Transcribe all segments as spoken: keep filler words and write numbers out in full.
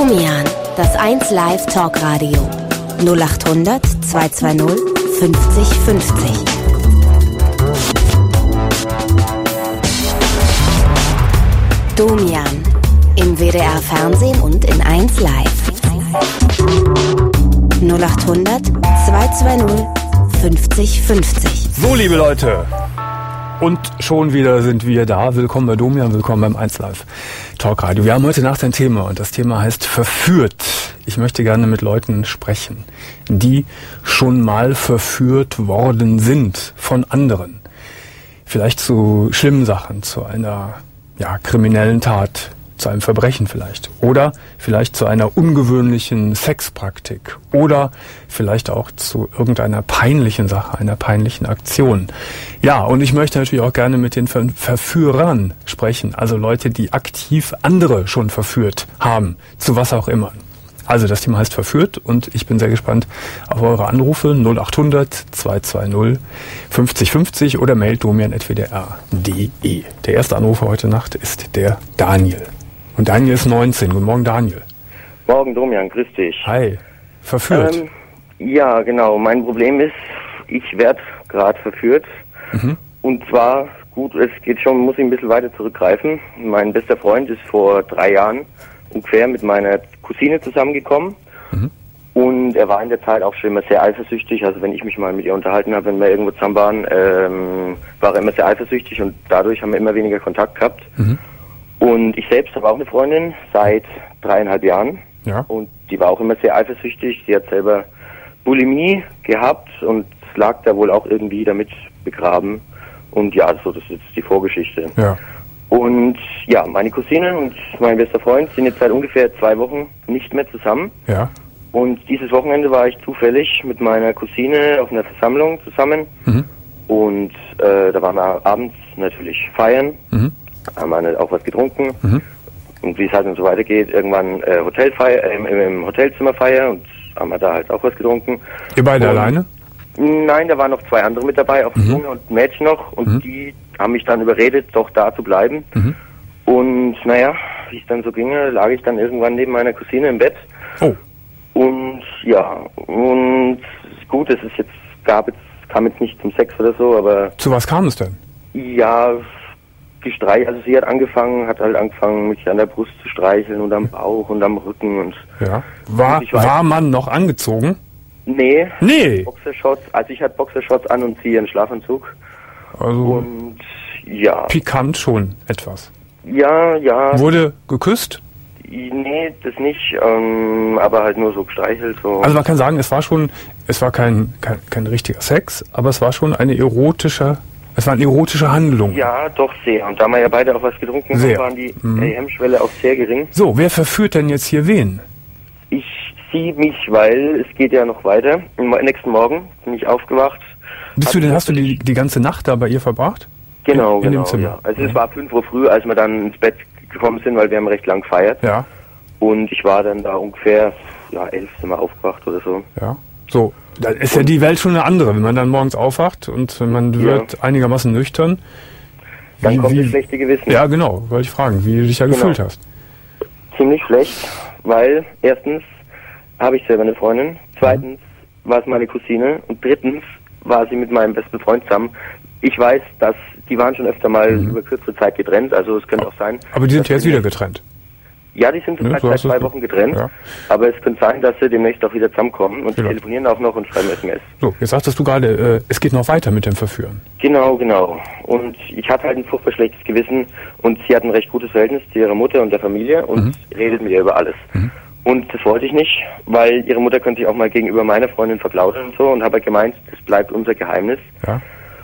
Domian, das eins Live Talkradio. null acht hundert zweihundertzweißig fünfzig fünfzig. Domian, im W D R Fernsehen und in eins Live. null acht hundert zweihundertzweißig fünfzig fünfzig. So, liebe Leute, und schon wieder sind wir da. Willkommen bei Domian, willkommen beim eins Live Talkradio. Wir haben heute Nacht ein Thema und das Thema heißt verführt. Ich möchte gerne mit Leuten sprechen, die schon mal verführt worden sind von anderen. Vielleicht zu schlimmen Sachen, zu einer ja, kriminellen Tat, zu einem Verbrechen vielleicht. Oder vielleicht zu einer ungewöhnlichen Sexpraktik. Oder vielleicht auch zu irgendeiner peinlichen Sache, einer peinlichen Aktion. Ja, und ich möchte natürlich auch gerne mit den Ver- Verführern sprechen. Also Leute, die aktiv andere schon verführt haben. Zu was auch immer. Also das Thema heißt verführt und ich bin sehr gespannt auf eure Anrufe null acht hundert zweihundertzweißig fünfzig fünfzig oder mailt domian at w d r punkt d e. Der erste Anrufer heute Nacht ist der Daniel. Und Daniel ist neunzehn. Guten Morgen, Daniel. Morgen, Domian, grüß dich. Hi. Verführt? Ähm, ja, genau. Mein Problem ist, ich werde gerade verführt. Mhm. Und zwar, gut, es geht schon, muss ich ein bisschen weiter zurückgreifen. Mein bester Freund ist vor drei Jahren ungefähr mit meiner Cousine zusammengekommen. Mhm. Und er war in der Zeit auch schon immer sehr eifersüchtig. Also wenn ich mich mal mit ihr unterhalten habe, wenn wir irgendwo zusammen waren, ähm, war er immer sehr eifersüchtig und dadurch haben wir immer weniger Kontakt gehabt. Mhm. Und ich selbst habe auch eine Freundin seit dreieinhalb Jahren. Ja. Und die war auch immer sehr eifersüchtig. Sie hat selber Bulimie gehabt und lag da wohl auch irgendwie damit begraben. Und ja, so, das ist jetzt die Vorgeschichte. Ja. Und ja, meine Cousine und mein bester Freund sind jetzt seit ungefähr zwei Wochen nicht mehr zusammen. Ja. Und dieses Wochenende war ich zufällig mit meiner Cousine auf einer Versammlung zusammen. Mhm. Und äh, da waren wir abends natürlich feiern. Mhm. Haben wir auch was getrunken. Mhm. Und wie es halt und so weitergeht, irgendwann äh, Hotelfeier, äh, im, im Hotelzimmer feiern und haben wir da halt auch was getrunken. Ihr beide und, alleine? Nein, da waren noch zwei andere mit dabei, auch mhm. Junge und Mädchen noch. Und mhm. die haben mich dann überredet, doch da zu bleiben. Mhm. Und naja, wie es dann so ginge, lag ich dann irgendwann neben meiner Cousine im Bett. Oh. Und ja, und gut, es ist jetzt, gab jetzt, kam jetzt nicht zum Sex oder so, aber... Zu was kam es denn? Ja, Gestreich, also sie hat angefangen, hat halt angefangen, mich an der Brust zu streicheln und am Bauch und am Rücken und... Ja. War, und war man noch angezogen? Nee. Nee. Boxershorts, also ich hatte Boxershorts an und sie ihren Schlafanzug. Also... Und ja. Pikant schon etwas. Ja, ja. Wurde geküsst? Nee, das nicht, ähm, aber halt nur so gestreichelt. So. Also man kann sagen, es war schon, es war kein, kein, kein richtiger Sex, aber es war schon eine erotische... Es war eine erotische Handlung. Ja, doch sehr. Und da wir ja beide auch was getrunken haben, waren die mhm. Hemmschwelle auch sehr gering. So, wer verführt denn jetzt hier wen? Ich, sie, mich, weil es geht ja noch weiter. Am nächsten Morgen bin ich aufgewacht. Bist du denn, hast du die, die ganze Nacht da bei ihr verbracht? Genau, in, in genau, dem Zimmer? Ja. Also mhm. es war fünf Uhr früh, als wir dann ins Bett gekommen sind, weil wir haben recht lang gefeiert. Ja. Und ich war dann da ungefähr, ja, elf sind wir aufgewacht oder so. Ja. So, da ist ja die Welt schon eine andere, wenn man dann morgens aufwacht und man wird ja. einigermaßen nüchtern. Dann wie, kommt wie, das schlechte Gewissen. Ja, genau, wollte ich fragen, wie du dich da genau. gefühlt hast. Ziemlich schlecht, weil erstens habe ich selber eine Freundin, zweitens mhm. war es meine Cousine und drittens war sie mit meinem besten Freund zusammen. Ich weiß, dass die waren schon öfter mal mhm. über kürzere Zeit getrennt, also es könnte auch sein... Aber die sind jetzt wieder getrennt? Ja, die sind ne, seit zwei Wochen getrennt, ja. aber es könnte sein, dass sie demnächst auch wieder zusammenkommen und ja. telefonieren auch noch und schreiben S M S. So, jetzt sagtest du gerade, äh, es geht noch weiter mit dem Verführen. Genau, genau. Und ich hatte halt ein furchtbar schlechtes Gewissen und sie hat ein recht gutes Verhältnis zu ihrer Mutter und der Familie und mhm. redet mit ihr über alles. Mhm. Und das wollte ich nicht, weil ihre Mutter könnte sich auch mal gegenüber meiner Freundin verplaudern und so und habe halt gemeint, das bleibt unser Geheimnis. Ja.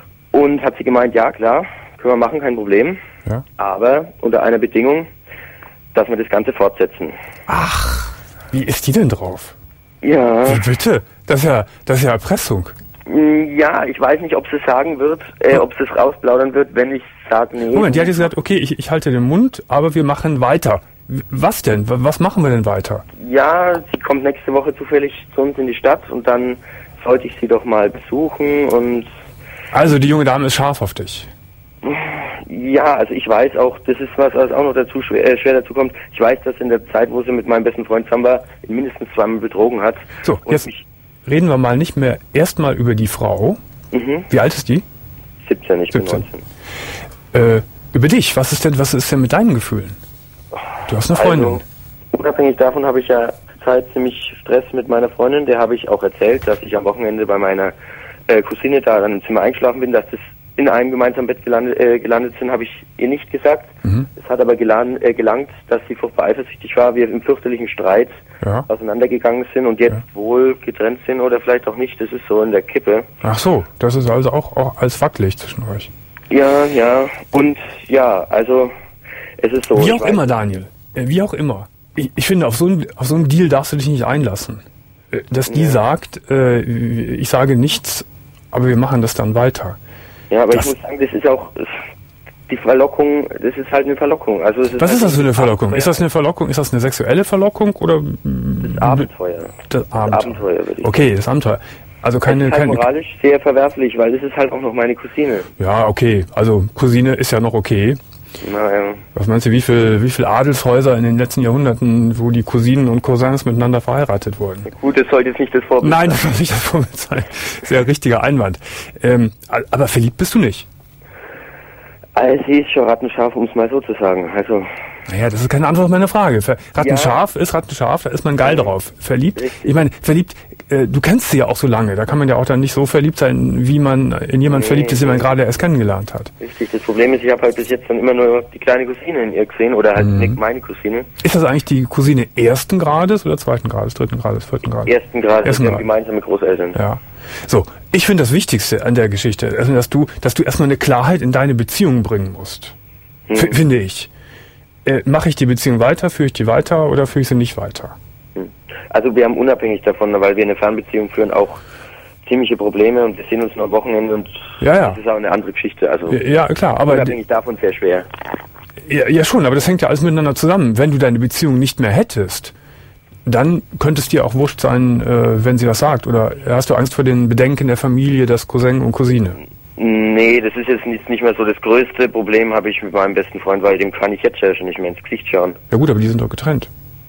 Und hat sie gemeint, ja klar, können wir machen, kein Problem, ja. aber unter einer Bedingung, dass wir das Ganze fortsetzen. Ach, wie ist die denn drauf? Ja. Wie bitte? Das ist ja, das ist ja Erpressung. Ja, ich weiß nicht, ob sie sagen wird, äh, ob sie es rausplaudern wird, wenn ich sage, nee. Moment, die hat jetzt gesagt, okay, ich, ich halte den Mund, aber wir machen weiter. Was denn? Was machen wir denn weiter? Ja, sie kommt nächste Woche zufällig zu uns in die Stadt und dann sollte ich sie doch mal besuchen und... Also die junge Dame ist scharf auf dich? Ja, also ich weiß auch, das ist was, was auch noch dazu schwer, äh, schwer dazu kommt. Ich weiß, dass in der Zeit, wo sie mit meinem besten Freund zusammen war, ihn mindestens zweimal betrogen hat. So, jetzt ich, reden wir mal nicht mehr erstmal über die Frau. Mhm. Wie alt ist die? siebzehn, ich siebzehn. bin neunzehn. Äh, über dich, was ist denn, was ist denn mit deinen Gefühlen? Du hast eine Freundin. Also, unabhängig davon habe ich ja zurzeit ziemlich Stress mit meiner Freundin. Der habe ich auch erzählt, dass ich am Wochenende bei meiner äh, Cousine da dann im Zimmer eingeschlafen bin, dass das in einem gemeinsamen Bett gelandet, äh, gelandet sind, habe ich ihr nicht gesagt. Mhm. Es hat aber gelan, äh, gelangt, dass sie furchtbar eifersüchtig war, wir im fürchterlichen Streit ja. auseinandergegangen sind und jetzt ja. wohl getrennt sind oder vielleicht auch nicht. Das ist so in der Kippe. Ach so, das ist also auch, auch als wackelig zwischen euch. Ja, ja. Und ja, also es ist so. Wie auch immer, Daniel. Wie auch immer. Ich, ich finde, auf so, ein, auf so einen Deal darfst du dich nicht einlassen. Dass die ja. sagt, äh, ich sage nichts, aber wir machen das dann weiter. Ja, aber das, ich muss sagen, das ist auch die Verlockung, das ist halt eine Verlockung. Also es ist was halt ist das für eine Verlockung? Abenteuer. Ist das eine Verlockung? Ist das eine sexuelle Verlockung oder das Abenteuer? Das Abenteuer, das Abenteuer würde ich okay, das Abenteuer. Also keine, das ist halt keine moralisch sehr verwerflich, weil das ist halt auch noch meine Cousine. Ja, okay. Also Cousine ist ja noch okay. Naja. Was meinst du, wie viel, wie viel Adelshäuser in den letzten Jahrhunderten, wo die Cousinen und Cousins miteinander verheiratet wurden? Ja, gut, das sollte jetzt nicht das Vorbild Nein, sein. das soll nicht das Vorbild sein. Sehr richtiger Einwand. Ähm, aber verliebt bist du nicht? Also, sie ist schon rattenscharf, um es mal so zu sagen. Also. Naja, das ist keine Antwort auf meine Frage. Rattenscharf ja. ist Rattenscharf, da ist man geil ja. drauf. Verliebt, Richtig. ich meine, verliebt, äh, du kennst sie ja auch so lange, da kann man ja auch dann nicht so verliebt sein, wie man in jemanden nee, verliebt ist, den man gerade erst kennengelernt hat. Richtig, das Problem ist, ich habe halt bis jetzt dann immer nur die kleine Cousine in ihr gesehen, oder halt mhm. nicht meine Cousine. Ist das eigentlich die Cousine ersten Grades oder zweiten Grades, dritten Grades, vierten Grades? Ersten Grades, ersten Grades. Gemeinsame Großeltern. Ja. So, ich finde das Wichtigste an der Geschichte, also dass du, dass du erstmal eine Klarheit in deine Beziehung bringen musst. Hm. F- finde ich. Äh, mache ich die Beziehung weiter, führe ich die weiter oder führe ich sie nicht weiter? Hm. Also wir haben unabhängig davon, weil wir eine Fernbeziehung führen, auch ziemliche Probleme und wir sehen uns nur am Wochenende und ja, ja. das ist auch eine andere Geschichte. Also ja, klar, aber unabhängig davon sehr schwer. Ja, ja schon, aber das hängt ja alles miteinander zusammen. Wenn du deine Beziehung nicht mehr hättest, dann könnte es dir auch wurscht sein, äh, wenn sie was sagt. Oder hast du Angst vor den Bedenken der Familie, das Cousin und Cousine? Nee, das ist jetzt nicht, nicht mehr so das größte Problem, habe ich mit meinem besten Freund, weil dem kann ich jetzt ja schon nicht mehr ins Gesicht schauen. Ja gut, aber die sind doch getrennt.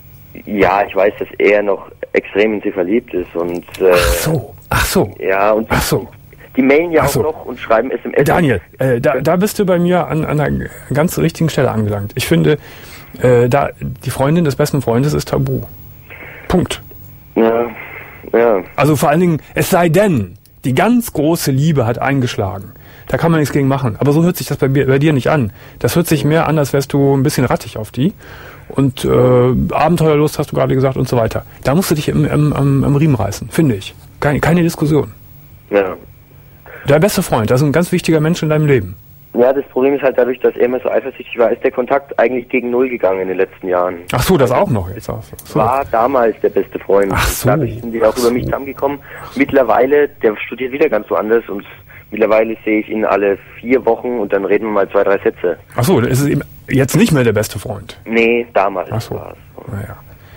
Ja, ich weiß, dass er noch extrem in sie verliebt ist und... Äh, ach so, ach so. Ja, und ach so. Die mailen ja ach auch so. noch und schreiben S M S. Daniel, äh, da, da bist du bei mir an, an einer ganz richtigen Stelle angelangt. Ich finde, äh, da die Freundin des besten Freundes ist tabu. Punkt. Ja, ja. Also vor allen Dingen, es sei denn, die ganz große Liebe hat eingeschlagen. Da kann man nichts gegen machen. Aber so hört sich das bei, bei dir nicht an. Das hört sich mehr an, als wärst du ein bisschen rattig auf die. Und äh, Abenteuerlust hast du gerade gesagt und so weiter. Da musst du dich im, im, im, im Riemen reißen, finde ich. Keine, keine Diskussion. Ja. Dein bester Freund, das ist ein ganz wichtiger Mensch in deinem Leben. Ja, das Problem ist halt dadurch, dass er immer so eifersüchtig war, ist der Kontakt eigentlich gegen Null gegangen in den letzten Jahren. Ach so, das auch noch jetzt. So. War damals der beste Freund. Ach so. Dadurch sind wir auch über mich zusammengekommen. Mittlerweile, der studiert wieder ganz woanders und mittlerweile sehe ich ihn alle vier Wochen und dann reden wir mal zwei, drei Sätze. Ach so, ist es eben jetzt nicht mehr der beste Freund? Nee, damals Ach so. war es. Naja.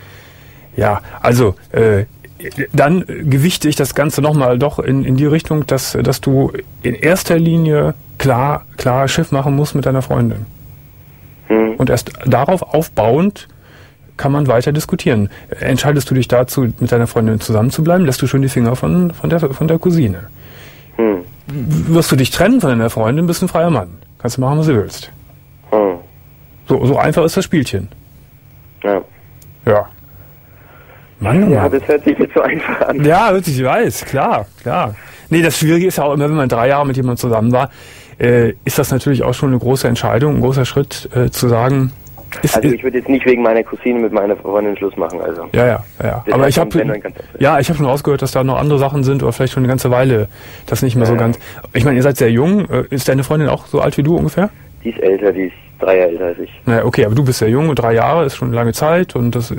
Ja, also, äh, dann gewichte ich das Ganze nochmal doch in, in die Richtung, dass, dass du in erster Linie klar, klar Schiff machen musst mit deiner Freundin. Hm. Und erst darauf aufbauend kann man weiter diskutieren. Entscheidest du dich dazu, mit deiner Freundin zusammenzubleiben, lässt du schon die Finger von, von, der, von der Cousine. Hm. Wirst du dich trennen von deiner Freundin, bist ein freier Mann. Kannst du machen, was du willst. Hm. So, so einfach ist das Spielchen. Ja. Ja. Mann, ja, das hört sich jetzt so einfach an. Ja, ich weiß, klar, klar. Nee, das Schwierige ist ja auch immer, wenn man drei Jahre mit jemandem zusammen war, äh, ist das natürlich auch schon eine große Entscheidung, ein großer Schritt, äh, zu sagen... Ist, also ich würde jetzt nicht wegen meiner Cousine mit meiner Freundin Schluss machen, also... Ja, ja, ja. Aber ich habe ja, ich habe schon rausgehört, dass da noch andere Sachen sind oder vielleicht schon eine ganze Weile das nicht mehr ja. so ganz... Ich meine, ihr seid sehr jung. Ist deine Freundin auch so alt wie du ungefähr? Die ist älter, die ist drei Jahre älter als ich. Naja, okay, aber du bist sehr jung, drei Jahre ist schon eine lange Zeit und das...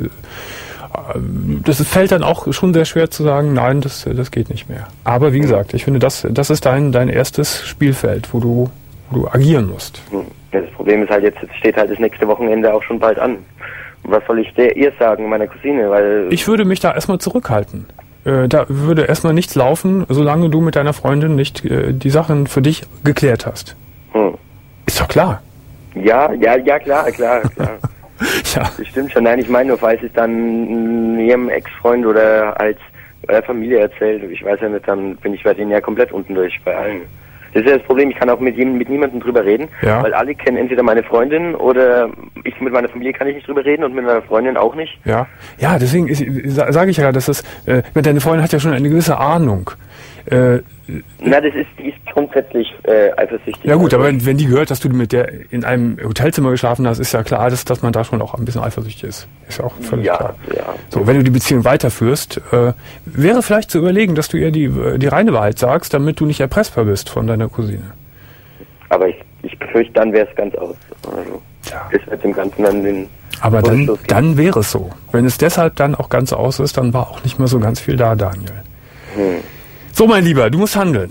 Das fällt dann auch schon sehr schwer zu sagen, nein, das, das geht nicht mehr. Aber wie gesagt, ich finde, das, das ist dein, dein erstes Spielfeld, wo du, wo du agieren musst. Ja, das Problem ist halt, jetzt, jetzt steht halt das nächste Wochenende auch schon bald an. Und was soll ich der, ihr sagen, meiner Cousine? Weil ich würde mich da erstmal zurückhalten. Äh, da würde erstmal nichts laufen, solange du mit deiner Freundin nicht äh, die Sachen für dich geklärt hast. Hm. Ist doch klar. Klar. Ja, ja, ja, klar, klar, klar. Ja. Das stimmt schon. Nein, ich meine nur, falls es dann ihrem Ex-Freund oder als der Familie erzählt, ich weiß ja nicht, dann bin ich bei denen ja komplett unten durch, bei allen. Das ist ja das Problem, ich kann auch mit jedem, mit niemandem drüber reden, ja. weil alle kennen entweder meine Freundin oder ich mit meiner Familie kann ich nicht drüber reden und mit meiner Freundin auch nicht. Ja, ja, deswegen sage ich ja, dass das, äh, deine Freundin hat ja schon eine gewisse Ahnung. Äh, Na, das ist, die ist grundsätzlich äh, eifersüchtig. Ja gut, aber wenn, wenn die gehört, dass du mit der in einem Hotelzimmer geschlafen hast, ist ja klar, dass, dass man da schon auch ein bisschen eifersüchtig ist. Ist ja auch völlig ja, klar. Ja. So, wenn du die Beziehung weiterführst, äh, wäre vielleicht zu überlegen, dass du ihr die, die reine Wahrheit sagst, damit du nicht erpressbar bist von deiner Cousine. Aber ich, ich befürchte, dann wäre es ganz aus. Also, ja. Das wird dem Ganzen dann den Aber dann, dann wäre es so. Wenn es deshalb dann auch ganz aus ist, dann war auch nicht mehr so ganz viel da, Daniel. Hm. So, mein Lieber, du musst handeln.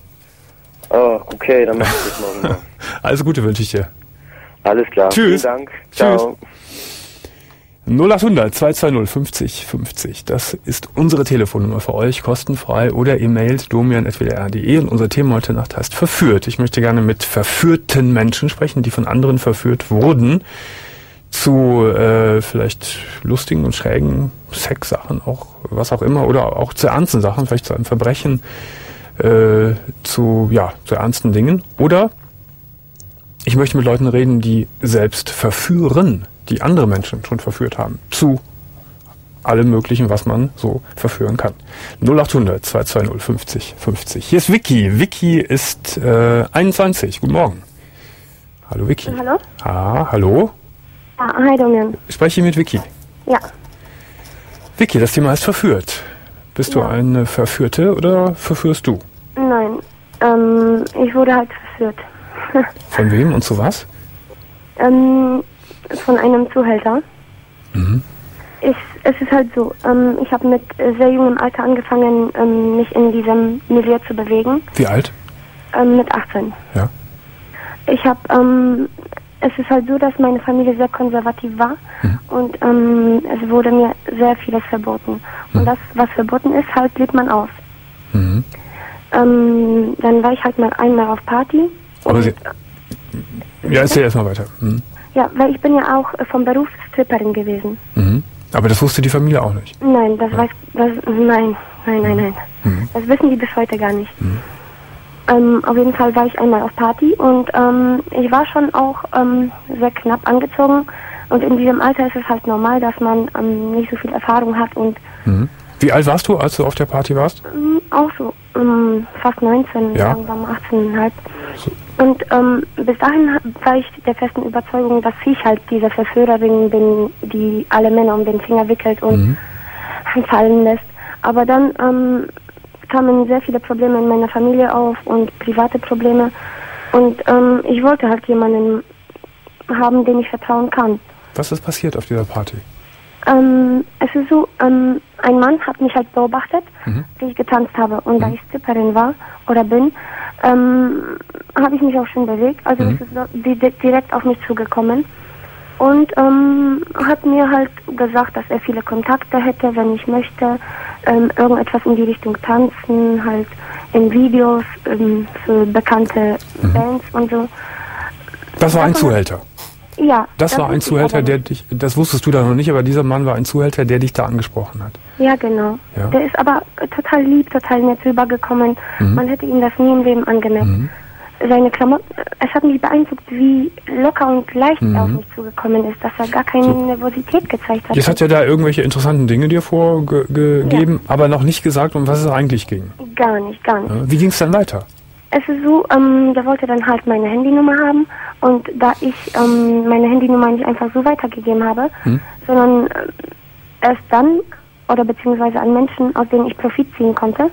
Oh, okay, dann mach ich das morgen mal. Alles Gute wünsche ich dir. Alles klar. Tschüss. Vielen Dank. Tschüss. Ciao. null acht hundert zwei zwei null fünfzig fünfzig. Das ist unsere Telefonnummer für euch, kostenfrei, oder ihr mailt domian at w d r punkt d e und unser Thema heute Nacht heißt verführt. Ich möchte gerne mit verführten Menschen sprechen, die von anderen verführt wurden zu äh, vielleicht lustigen und schrägen Sexsachen, auch was auch immer, oder auch zu ernsten Sachen, vielleicht zu einem Verbrechen, äh, zu ja zu ernsten Dingen. Oder ich möchte mit Leuten reden, die selbst verführen, die andere Menschen schon verführt haben, zu allem Möglichen, was man so verführen kann. null acht hundert zwei zwei null fünfzig fünfzig. Hier ist Vicky. Vicky ist äh, einundzwanzig. Guten Morgen. Hallo Vicky. Hallo. Ah, hallo. Ah, hi Domian. Ich spreche mit Vicky. Ja. Vicky, das Thema heißt verführt. Bist ja. du eine Verführte oder verführst du? Nein, ähm, ich wurde halt verführt. Von wem und zu was? Ähm, von einem Zuhälter. Mhm. Ich, es ist halt so, ähm, ich habe mit sehr jungem Alter angefangen, ähm, mich in diesem Milieu zu bewegen. Wie alt? Ähm, mit achtzehn. Ja. Ich habe, ähm, es ist halt so, dass meine Familie sehr konservativ war mhm. und ähm, es wurde mir sehr vieles verboten. Mhm. Und das, was verboten ist, halt lebt man aus. Mhm. Ähm, dann war ich halt mal einmal auf Party. Aber Sie, ja, erzähl erstmal weiter. Mhm. Ja, weil ich bin ja auch vom Beruf Stripperin gewesen. Mhm. Aber das wusste die Familie auch nicht? Nein, das ja. weiß, das, nein, nein, nein, nein. Mhm. Das wissen die bis heute gar nicht. Mhm. Ähm, auf jeden Fall war ich einmal auf Party und ähm, ich war schon auch ähm, sehr knapp angezogen und in diesem Alter ist es halt normal, dass man ähm, nicht so viel Erfahrung hat und mhm. Wie alt warst du, als du auf der Party warst? Ähm, auch so, ähm, fast neunzehn, ja. sagen wir mal achtzehn Komma fünf. So. Und ähm, bis dahin war ich der festen Überzeugung, dass ich halt diese Verführerin bin, die alle Männer um den Finger wickelt und mhm. fallen lässt. Aber dann ähm, kamen sehr viele Probleme in meiner Familie auf und private Probleme. Und ähm, ich wollte halt jemanden haben, dem ich vertrauen kann. Was ist passiert auf dieser Party? Ähm, es ist so, ähm, ein Mann hat mich halt beobachtet, mhm. wie ich getanzt habe. Und mhm. da ich Stripperin war oder bin, ähm, habe ich mich auch schon bewegt. Also mhm. es ist direkt auf mich zugekommen. Und ähm, hat mir halt gesagt, dass er viele Kontakte hätte, wenn ich möchte. Ähm, irgendetwas in die Richtung tanzen, halt in Videos ähm, für bekannte mhm. Bands und so. Das war ein Zuhälter? Ja. Das, das war ein Zuhälter, der dich, das wusstest du da noch nicht, aber dieser Mann war ein Zuhälter, der dich da angesprochen hat. Ja, genau. Ja. Der ist aber total lieb, total nett rübergekommen. Mhm. Man hätte ihm das nie im Leben angemerkt. Mhm. Seine Klamotten, es hat mich beeindruckt, wie locker und leicht mhm. er auf mich zugekommen ist, dass er gar keine so. Nervosität gezeigt hat. Jetzt hat er da irgendwelche interessanten Dinge dir vorgegeben, ja. aber noch nicht gesagt, um was es eigentlich ging. Gar nicht, gar nicht. Ja. Wie ging es dann weiter? Es ist so, ähm, der wollte dann halt meine Handynummer haben und da ich ähm, meine Handynummer nicht einfach so weitergegeben habe, hm. sondern äh, erst dann oder beziehungsweise an Menschen, aus denen ich Profit ziehen konnte,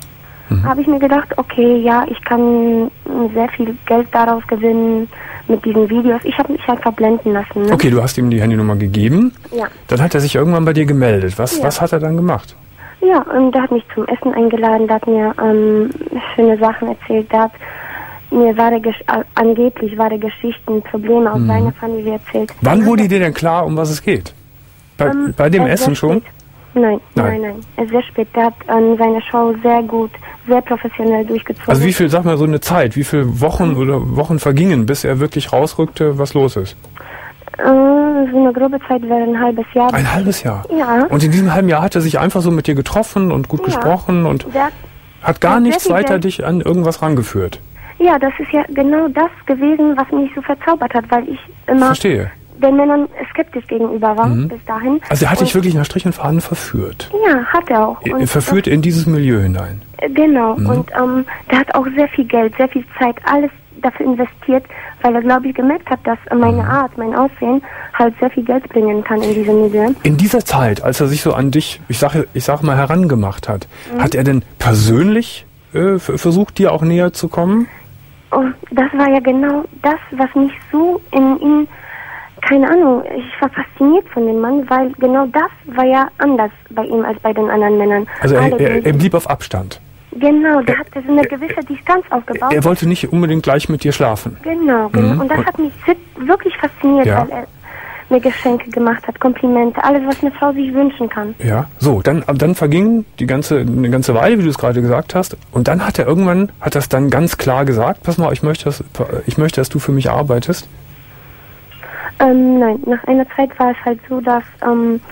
hm. habe ich mir gedacht, okay, ja, ich kann sehr viel Geld daraus gewinnen mit diesen Videos. Ich habe mich halt verblenden lassen. Ne? Okay, du hast ihm die Handynummer gegeben. Ja. Dann hat er sich irgendwann bei dir gemeldet. Was, ja. was hat er dann gemacht? Ja, und der hat mich zum Essen eingeladen, der hat mir ähm, schöne Sachen erzählt, der hat mir wahre, Gesch- angeblich wahre Geschichten, Probleme aus mhm. seiner Familie erzählt. Wann wurde dir denn klar, um was es geht? Bei, ähm, bei dem Essen schon? Spät. Nein, Nein, nein, nein. Es ist sehr spät. Der hat ähm, seine Show sehr gut, sehr professionell durchgezogen. Also wie viel, sag mal so eine Zeit, wie viele Wochen oder Wochen vergingen, bis er wirklich rausrückte, was los ist? Äh, so eine grobe Zeit wäre ein halbes Jahr. Ein halbes Jahr? Ja. Und in diesem halben Jahr hat er sich einfach so mit dir getroffen und gut Ja. gesprochen und Der, hat gar hat nichts sehr viel weiter Geld. dich an irgendwas rangeführt? ja, das ist ja genau das gewesen, was mich so verzaubert hat, weil ich immer Verstehe. den Männern skeptisch gegenüber war Mhm. bis dahin. Also er hat dich Und- wirklich nach Strich und Faden verführt. Ja, hat er auch. Er Und verführt in dieses Milieu hinein. das, genau. Mhm. Und ähm, der hat auch sehr viel Geld, sehr viel Zeit, alles dafür investiert, weil er, glaube ich, gemerkt hat, dass meine Mhm. Art, mein Aussehen halt sehr viel Geld bringen kann in diesem Milieu. In dieser Zeit, als er sich so an dich, ich sage ich sag mal, herangemacht hat, Mhm. hat er denn persönlich äh, f- versucht, dir auch näher zu kommen? Und das war ja genau das, was mich so in ihm, keine Ahnung, ich war fasziniert von dem Mann, weil genau das war ja anders bei ihm als bei den anderen Männern. Also er, Alle, er, die- er blieb auf Abstand. genau, der hatte so eine gewisse Distanz aufgebaut. Er wollte nicht unbedingt gleich mit dir schlafen. Genau, genau. Mhm. Und das Und- hat mich si- wirklich fasziniert, Ja. weil er mir Geschenke gemacht hat, Komplimente, alles, was eine Frau sich wünschen kann. Ja, so, dann, aber dann verging die ganze, eine ganze Weile, wie du es gerade gesagt hast, und dann hat er irgendwann, hat das dann ganz klar gesagt, pass mal, ich möchte, dass, ich möchte, dass du für mich arbeitest. Ähm, nein, nach einer Zeit war es halt so, dass ähm,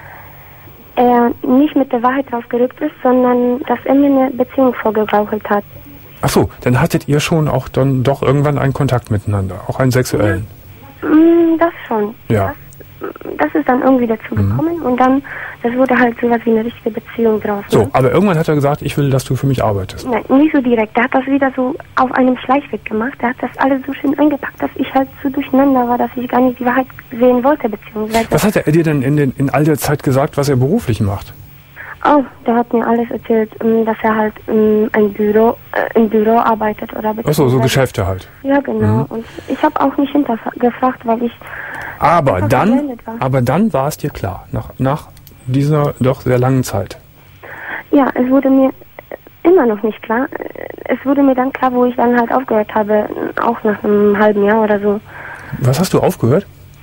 er nicht mit der Wahrheit draufgerückt ist, sondern dass er mir eine Beziehung vorgegaukelt hat. Ach so, dann hattet ihr schon auch dann doch irgendwann einen Kontakt miteinander, auch einen sexuellen. Mm, das schon. Ja. Das, das ist dann irgendwie dazu gekommen und dann, das wurde halt sowas wie eine richtige Beziehung draus. So, Ne? aber irgendwann hat er gesagt, ich will, dass du für mich arbeitest. Nein, nicht so direkt. Der hat das wieder so auf einem Schleichweg gemacht. Der hat das alles so schön eingepackt, dass ich halt so durcheinander war, dass ich gar nicht die Wahrheit sehen wollte, beziehungsweise... Was hat er dir denn in, den, in all der Zeit gesagt, was er beruflich macht? Oh, der hat mir alles erzählt, ähm, dass er halt ähm, ein Büro, äh, im Büro arbeitet oder Ach so, so beziehungsweise- Geschäfte halt. Ja, genau. Mhm. Und ich habe auch nicht hintergefragt, weil ich... Aber einfach dann, verblendet war. aber dann war es dir klar, nach, nach dieser doch sehr langen Zeit. Ja, es wurde mir immer noch nicht klar. Es wurde mir dann klar, wo ich dann halt aufgehört habe, auch nach einem halben Jahr oder so. Was hast du aufgehört?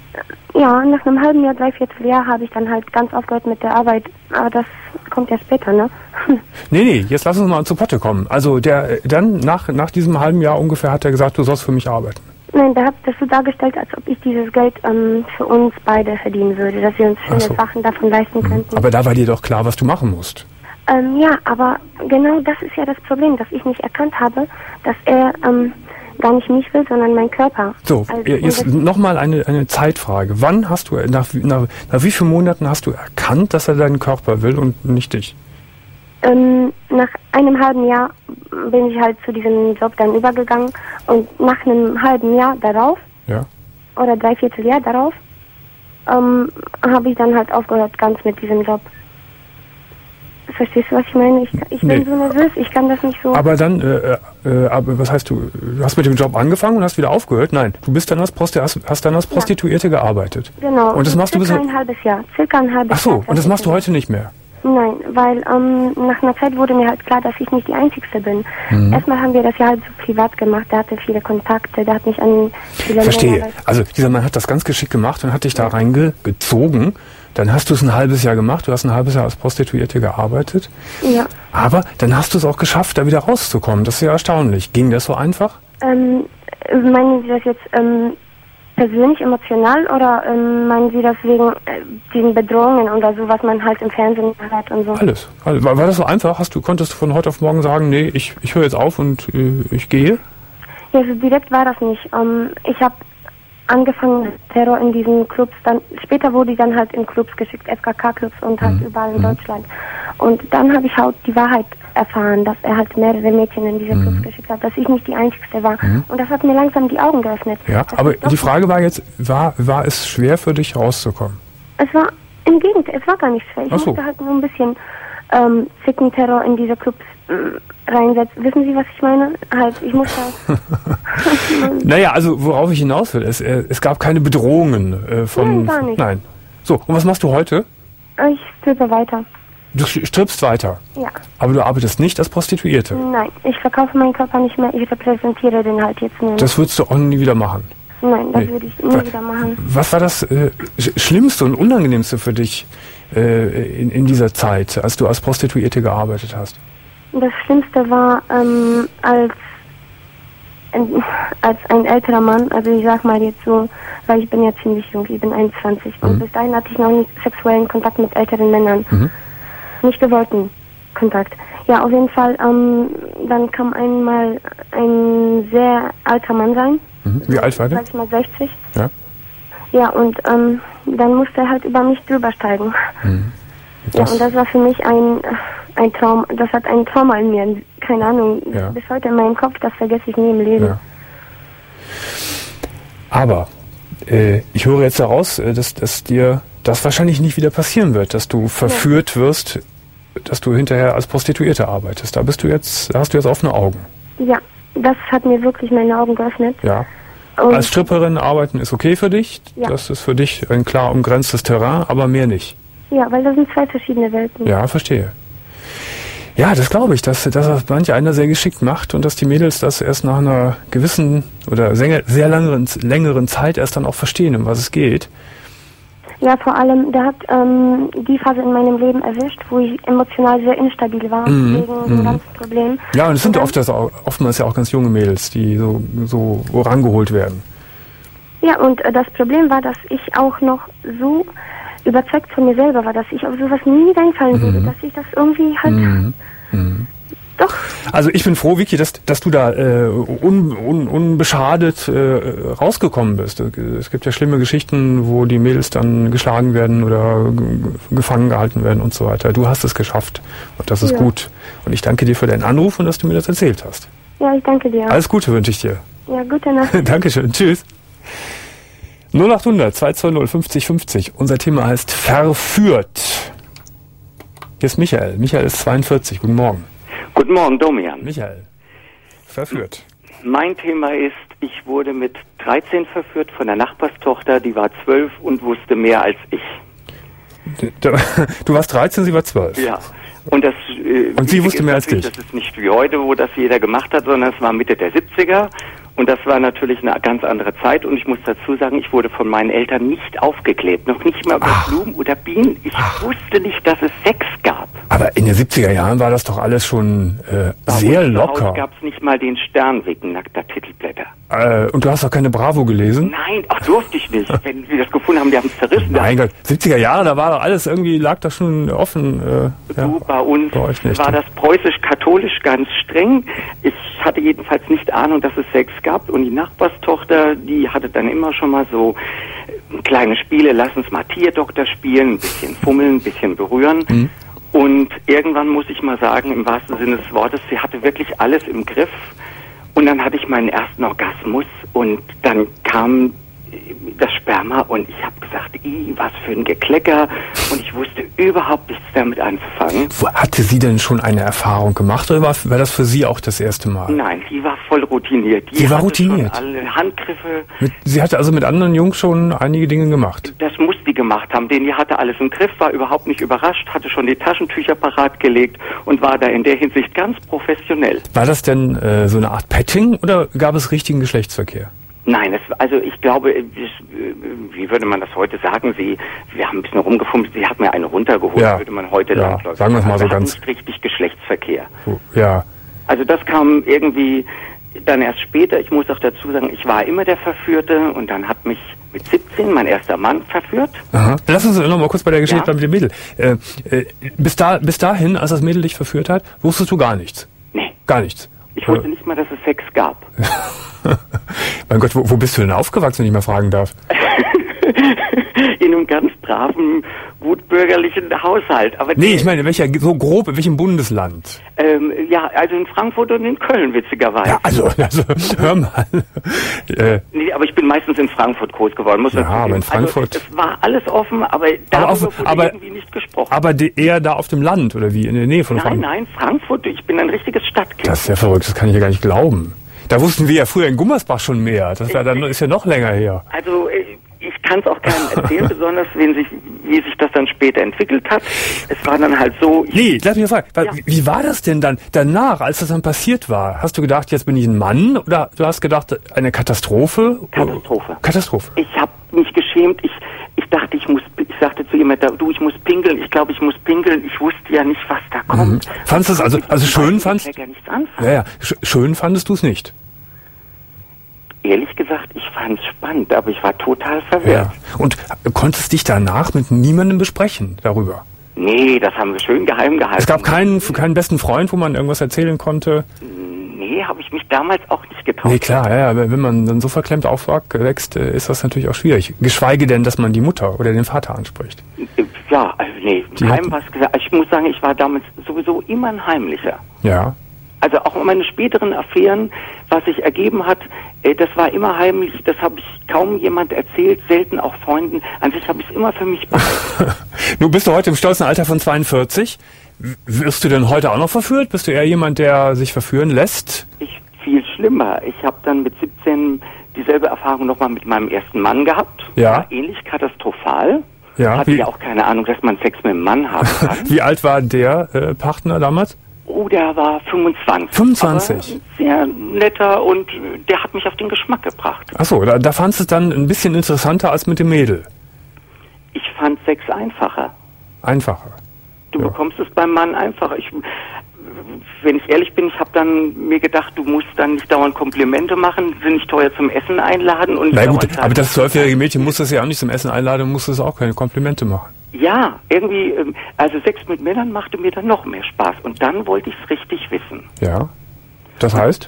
Ja, nach einem halben Jahr, dreiviertel Jahr habe ich dann halt ganz aufgehört mit der Arbeit. Aber das kommt ja später, ne? Nee, nee, jetzt lass uns mal zu Potte kommen. Also der dann nach, nach diesem halben Jahr ungefähr hat er gesagt, du sollst für mich arbeiten. Nein, der hat das so dargestellt, als ob ich dieses Geld ähm, für uns beide verdienen würde, dass wir uns schöne Ach so. Sachen davon leisten könnten. Aber da war dir doch klar, was du machen musst. Ähm, ja, aber genau das ist ja das Problem, dass ich nicht erkannt habe, dass er ähm, gar nicht mich will, sondern meinen Körper. So, Also, jetzt und nochmal eine, eine Zeitfrage. Wann hast du, nach, nach, nach wie vielen Monaten hast du erkannt, dass er deinen Körper will und nicht dich? das, ähm, nach einem halben Jahr bin ich halt zu diesem Job dann übergegangen und nach einem halben Jahr darauf, Ja. oder dreiviertel Jahr darauf, ähm, habe ich dann halt aufgehört ganz mit diesem Job. Verstehst du, was ich meine? Ich, ich bin Nee. so nervös, ich kann das nicht so... Aber dann, äh, äh, aber was heißt du, du hast mit dem Job angefangen und hast wieder aufgehört? Nein, du bist dann als Prosti hast, hast dann als Prostituierte gearbeitet. Genau. Und das machst du bis circa ein halbes Jahr. Circa ein halbes Ach so, Jahr. und das machst du heute nicht mehr? Nein, weil ähm, nach einer Zeit wurde mir halt klar, dass ich nicht die Einzigste bin. Mhm. Erstmal haben wir das ja halt so privat gemacht. Der hatte viele Kontakte, der hat mich an viele Verstehe. Männer- Also dieser Mann hat das ganz geschickt gemacht und hat dich da reingezogen. Dann hast du es ein halbes Jahr gemacht, du hast ein halbes Jahr als Prostituierte gearbeitet. Ja. Aber dann hast du es auch geschafft, da wieder rauszukommen. Das ist ja erstaunlich. Ging das so einfach? Ähm, meinen Sie das jetzt ähm, persönlich, emotional oder ähm, meinen Sie das wegen äh, diesen Bedrohungen oder so, was man halt im Fernsehen hört und so? Alles. Also, war, war das so einfach? Hast du, konntest du von heute auf morgen sagen, nee, ich, ich höre jetzt auf und äh, ich gehe? Ja, so direkt war das nicht. Ähm, ich habe angefangen mit Terror in diesen Clubs, dann später wurde ich dann halt in Clubs geschickt, F K K-Clubs und halt Mhm. überall in Deutschland. Und dann habe ich halt die Wahrheit erfahren, dass er halt mehrere Mädchen in diese Clubs geschickt hat, dass ich nicht die Einzigste war. Und das hat mir langsam die Augen geöffnet. Ja, Das aber ist doch- die Frage war jetzt, war, war es schwer für dich rauszukommen? Es war im Gegenteil, es war gar nicht schwer. Ich Ach so. musste halt nur ein bisschen ähm, Zickenterror in diese Clubs äh, reinsetzen. Wissen Sie, was ich meine? Halt, ich musste halt... Naja, also worauf ich hinaus will, es, äh, es gab keine Bedrohungen äh, von... Nein, gar nicht. Nein. So, und was machst du heute? ich strippe weiter. Du strippst weiter, Ja. aber du arbeitest nicht als Prostituierte. Nein, ich verkaufe meinen Körper nicht mehr, ich repräsentiere den halt jetzt nur. noch. Das würdest du auch nie wieder machen. Nein, das Nee. würde ich nie wieder machen. Was war das äh, Sch- Schlimmste und Unangenehmste für dich äh, in, in dieser Zeit, als du als Prostituierte gearbeitet hast? Das Schlimmste war, ähm, als, ein, als ein älterer Mann, also ich sag mal jetzt so, weil ich bin ja ziemlich jung, ich bin einundzwanzig. Mhm. Und bis dahin hatte ich noch nicht sexuellen Kontakt mit älteren Männern. Mhm. Nicht gewollten Kontakt. Ja, auf jeden Fall, ähm, dann kam einmal ein sehr alter Mann sein. Mhm. Wie alt war der? Sag ich mal sechzig. Ja. Ja, und ähm, dann musste er halt über mich drüber steigen. Mhm. Ja, und das war für mich ein, ein Traum, das hat ein Trauma in mir, keine Ahnung, ja. Bis heute in meinem Kopf, das vergesse ich nie im Leben. Ja. Aber äh, ich höre jetzt daraus, dass, dass dir das wahrscheinlich nicht wieder passieren wird, dass du verführt ja. wirst, dass du hinterher als Prostituierte arbeitest. Da bist du jetzt, da hast du jetzt offene Augen. Ja, das hat mir wirklich meine Augen geöffnet. Ja. Und als Stripperin arbeiten ist okay für dich. Ja. Das ist für dich ein klar umgrenztes Terrain, aber mehr nicht. Ja, weil das sind zwei verschiedene Welten. Ja, verstehe. Ja, das glaube ich, dass, dass das manch einer sehr geschickt macht und dass die Mädels das erst nach einer gewissen oder sehr, sehr längeren, längeren Zeit erst dann auch verstehen, um was es geht. Ja, vor allem, der hat ähm, die Phase in meinem Leben erwischt, wo ich emotional sehr instabil war, mhm. wegen mhm. den ganzen Problemen. Ja, und es sind oft das auch, oftmals ja auch ganz junge Mädels, die so, so rangeholt werden. Ja, und äh, das Problem war, dass ich auch noch so überzeugt von mir selber war, dass ich auf sowas nie reinfallen würde, mhm. dass ich das irgendwie halt... Mhm. Mhm. Doch. Also ich bin froh, Vicky, dass, dass du da äh, un, un, unbeschadet äh, rausgekommen bist. Es gibt ja schlimme Geschichten, wo die Mädels dann geschlagen werden oder g- gefangen gehalten werden und so weiter. Du hast es geschafft und das ist ja. gut. Und ich danke dir für deinen Anruf und dass du mir das erzählt hast. Ja, ich danke dir. Alles Gute wünsche ich dir. Ja, gute Nacht. Dankeschön. Tschüss. null acht hundert zwei zwei null fünfzig fünfzig. Unser Thema heißt Verführt. Hier ist Michael. Michael ist zweiundvierzig. Guten Morgen. Guten Morgen, Domian. Michael, verführt. Mein Thema ist, ich wurde mit dreizehn verführt von der Nachbarstochter, die war zwölf und wusste mehr als ich. Du warst dreizehn, sie war zwölf? Ja. Und, das, äh, und sie wusste mehr als dich? Das ist nicht wie heute, wo das jeder gemacht hat, sondern es war Mitte der siebziger. Und das war natürlich eine ganz andere Zeit. Und ich muss dazu sagen, ich wurde von meinen Eltern nicht aufgeklebt. Noch nicht mal über Ach. Blumen oder Bienen. Ich Ach. wusste nicht, dass es Sex gab. Aber in den siebziger Jahren war das doch alles schon äh, sehr locker. Gab es nicht mal den Stern wegen nackter Titelblätter. Äh, und du hast doch keine Bravo gelesen? Nein, ach, durfte ich nicht. Wenn wir das gefunden haben, die haben es zerrissen. Mein Gott, siebziger Jahre, da war doch alles irgendwie, lag da schon offen. Äh, du, ja, bei uns bei euch nicht. War das preußisch-katholisch ganz streng. Ich hatte jedenfalls nicht Ahnung, dass es Sex gab. Und die Nachbarstochter, die hatte dann immer schon mal so kleine Spiele, lass uns mal Tierdoktor spielen, ein bisschen fummeln, ein bisschen berühren. Mhm. Und irgendwann muss ich mal sagen, im wahrsten Sinne des Wortes, sie hatte wirklich alles im Griff. Und dann hatte ich meinen ersten Orgasmus und dann kam das Sperma und ich habe gesagt, ih, was für ein Geklecker, und ich wusste überhaupt nichts damit anzufangen. Hatte sie denn schon eine Erfahrung gemacht oder war, war das für sie auch das erste Mal? Nein, sie war voll routiniert. Die sie war routiniert? Schon alle Handgriffe. Mit, sie hatte also mit anderen Jungs schon einige Dinge gemacht? Das muss die gemacht haben, denn die hatte alles im Griff, war überhaupt nicht überrascht, hatte schon die Taschentücher parat gelegt und war da in der Hinsicht ganz professionell. War das denn äh, so eine Art Petting oder gab es richtigen Geschlechtsverkehr? Nein, es, also ich glaube, wie würde man das heute sagen? Sie, wir haben ein bisschen rumgefummelt, sie hat mir eine runtergeholt, ja. würde man heute ja. sagen. Sagen wir es mal so ganz. Nicht richtig Geschlechtsverkehr. Ja. Also das kam irgendwie dann erst später. Ich muss auch dazu sagen, ich war immer der Verführte und dann hat mich mit siebzehn mein erster Mann verführt. Aha. Lass uns noch mal kurz bei der Geschichte ja. mit dem Mädel. Äh, äh, bis, da, bis dahin, als das Mädel dich verführt hat, wusstest du gar nichts? Nee. Gar nichts? Ich wusste nicht mal, dass es Sex gab. Mein Gott, wo, wo bist du denn aufgewachsen, wenn ich mal fragen darf? In einem ganz braven, gutbürgerlichen Haushalt. Aber nee, ich meine, welcher, so grob, in welchem Bundesland? Ähm, ja, also in Frankfurt und in Köln, witzigerweise. Ja, also, also hör mal. äh, nee, aber ich bin meistens in Frankfurt groß geworden, muss man sagen. Ja, aber in Frankfurt... Also, es war alles offen, aber darüber aber auf, wurde aber, irgendwie nicht gesprochen. Aber die, eher da auf dem Land, oder wie? In der Nähe von Frankfurt? Nein, nein, Frankfurt, ich bin ein richtiges Stadtkind. Das ist ja verrückt, das kann ich ja gar nicht glauben. Da wussten wir ja früher in Gummersbach schon mehr. Das war dann, ist ja noch länger her. Also ich kann es auch keinem erzählen, besonders wenn sich, wie sich das dann später entwickelt hat. Es war dann halt so... Nee, lass mich fragen, ja. Wie war das denn dann danach, als das dann passiert war? Hast du gedacht, jetzt bin ich ein Mann? Oder du hast gedacht, eine Katastrophe? Katastrophe. Katastrophe. Ich habe mich geschämt. Ich, ich dachte, ich muss... Ich sagte zu ihr, immer da, du, ich muss pinkeln, ich glaube, ich muss pinkeln. Ich wusste ja nicht, was da kommt. Mhm. Fandest du es also, also schön fandst ja nichts anfangen. ja, ja, sch- schön fandest du es nicht? Ehrlich gesagt, ich fand es spannend, aber ich war total verwirrt. Ja. Und konntest dich danach mit niemandem besprechen darüber? Nee, das haben wir schön geheim gehalten. Es gab keinen, keinen besten Freund, wo man irgendwas erzählen konnte? Nee, habe ich mich damals auch nicht getraut. Nee, klar, ja, aber wenn man dann so verklemmt aufwächst, ist das natürlich auch schwierig. Geschweige denn, dass man die Mutter oder den Vater anspricht. Ja, also nee, Die keinem hat- was gesagt. Ich muss sagen, ich war damals sowieso immer ein Heimlicher. Ja. Also auch meine späteren Affären, was sich ergeben hat, äh, das war immer heimlich, das habe ich kaum jemand erzählt, selten auch Freunden. An sich habe ich es immer für mich behalten. Nun bist du heute im stolzen Alter von zweiundvierzig. W- Wirst du denn heute auch noch verführt? Bist du eher jemand, der sich verführen lässt? Ich viel schlimmer. Ich habe dann mit siebzehn dieselbe Erfahrung nochmal mit meinem ersten Mann gehabt. Ja. War ähnlich katastrophal. Ja, Hatte wie- ja auch keine Ahnung, dass man Sex mit einem Mann haben kann. Wie alt war der äh, Partner damals? Oh, der war fünfundzwanzig. fünfundzwanzig? Aber sehr netter und äh, der hat mich auf den Geschmack gebracht. Achso, da, da fandst du es dann ein bisschen interessanter als mit dem Mädel. Ich fand Sex einfacher. Einfacher. Du Ja. bekommst es beim Mann einfacher. Ich, wenn ich ehrlich bin, ich habe dann mir gedacht, du musst dann nicht dauernd Komplimente machen, sie nicht teuer zum Essen einladen und nicht Na dauernd gut, sagen, aber das zwölfjährige Mädchen muss das ja auch nicht zum Essen einladen, muss das auch keine Komplimente machen. ja, irgendwie, ähm, also Sex mit Männern machte mir dann noch mehr Spaß und dann wollte ich es richtig wissen. Ja. Das heißt?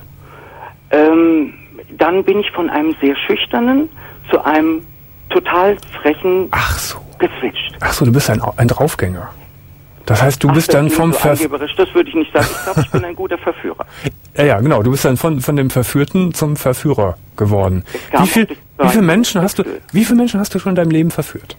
Ähm, dann bin ich von einem sehr schüchternen zu einem total frechen Ach so. geswitcht. Ach so, du bist ein, ein Draufgänger. Das heißt, du Ach, bist das dann klingt vom so Ver angeberisch, das würde ich nicht sagen. Ich glaube, ich bin ein guter Verführer. ja, ja, genau. Du bist dann von von dem Verführten zum Verführer geworden. Es gab Wie viel, auch die wie viele beiden Menschen hast du? Wechsel. Wie viele Menschen hast du schon in deinem Leben verführt?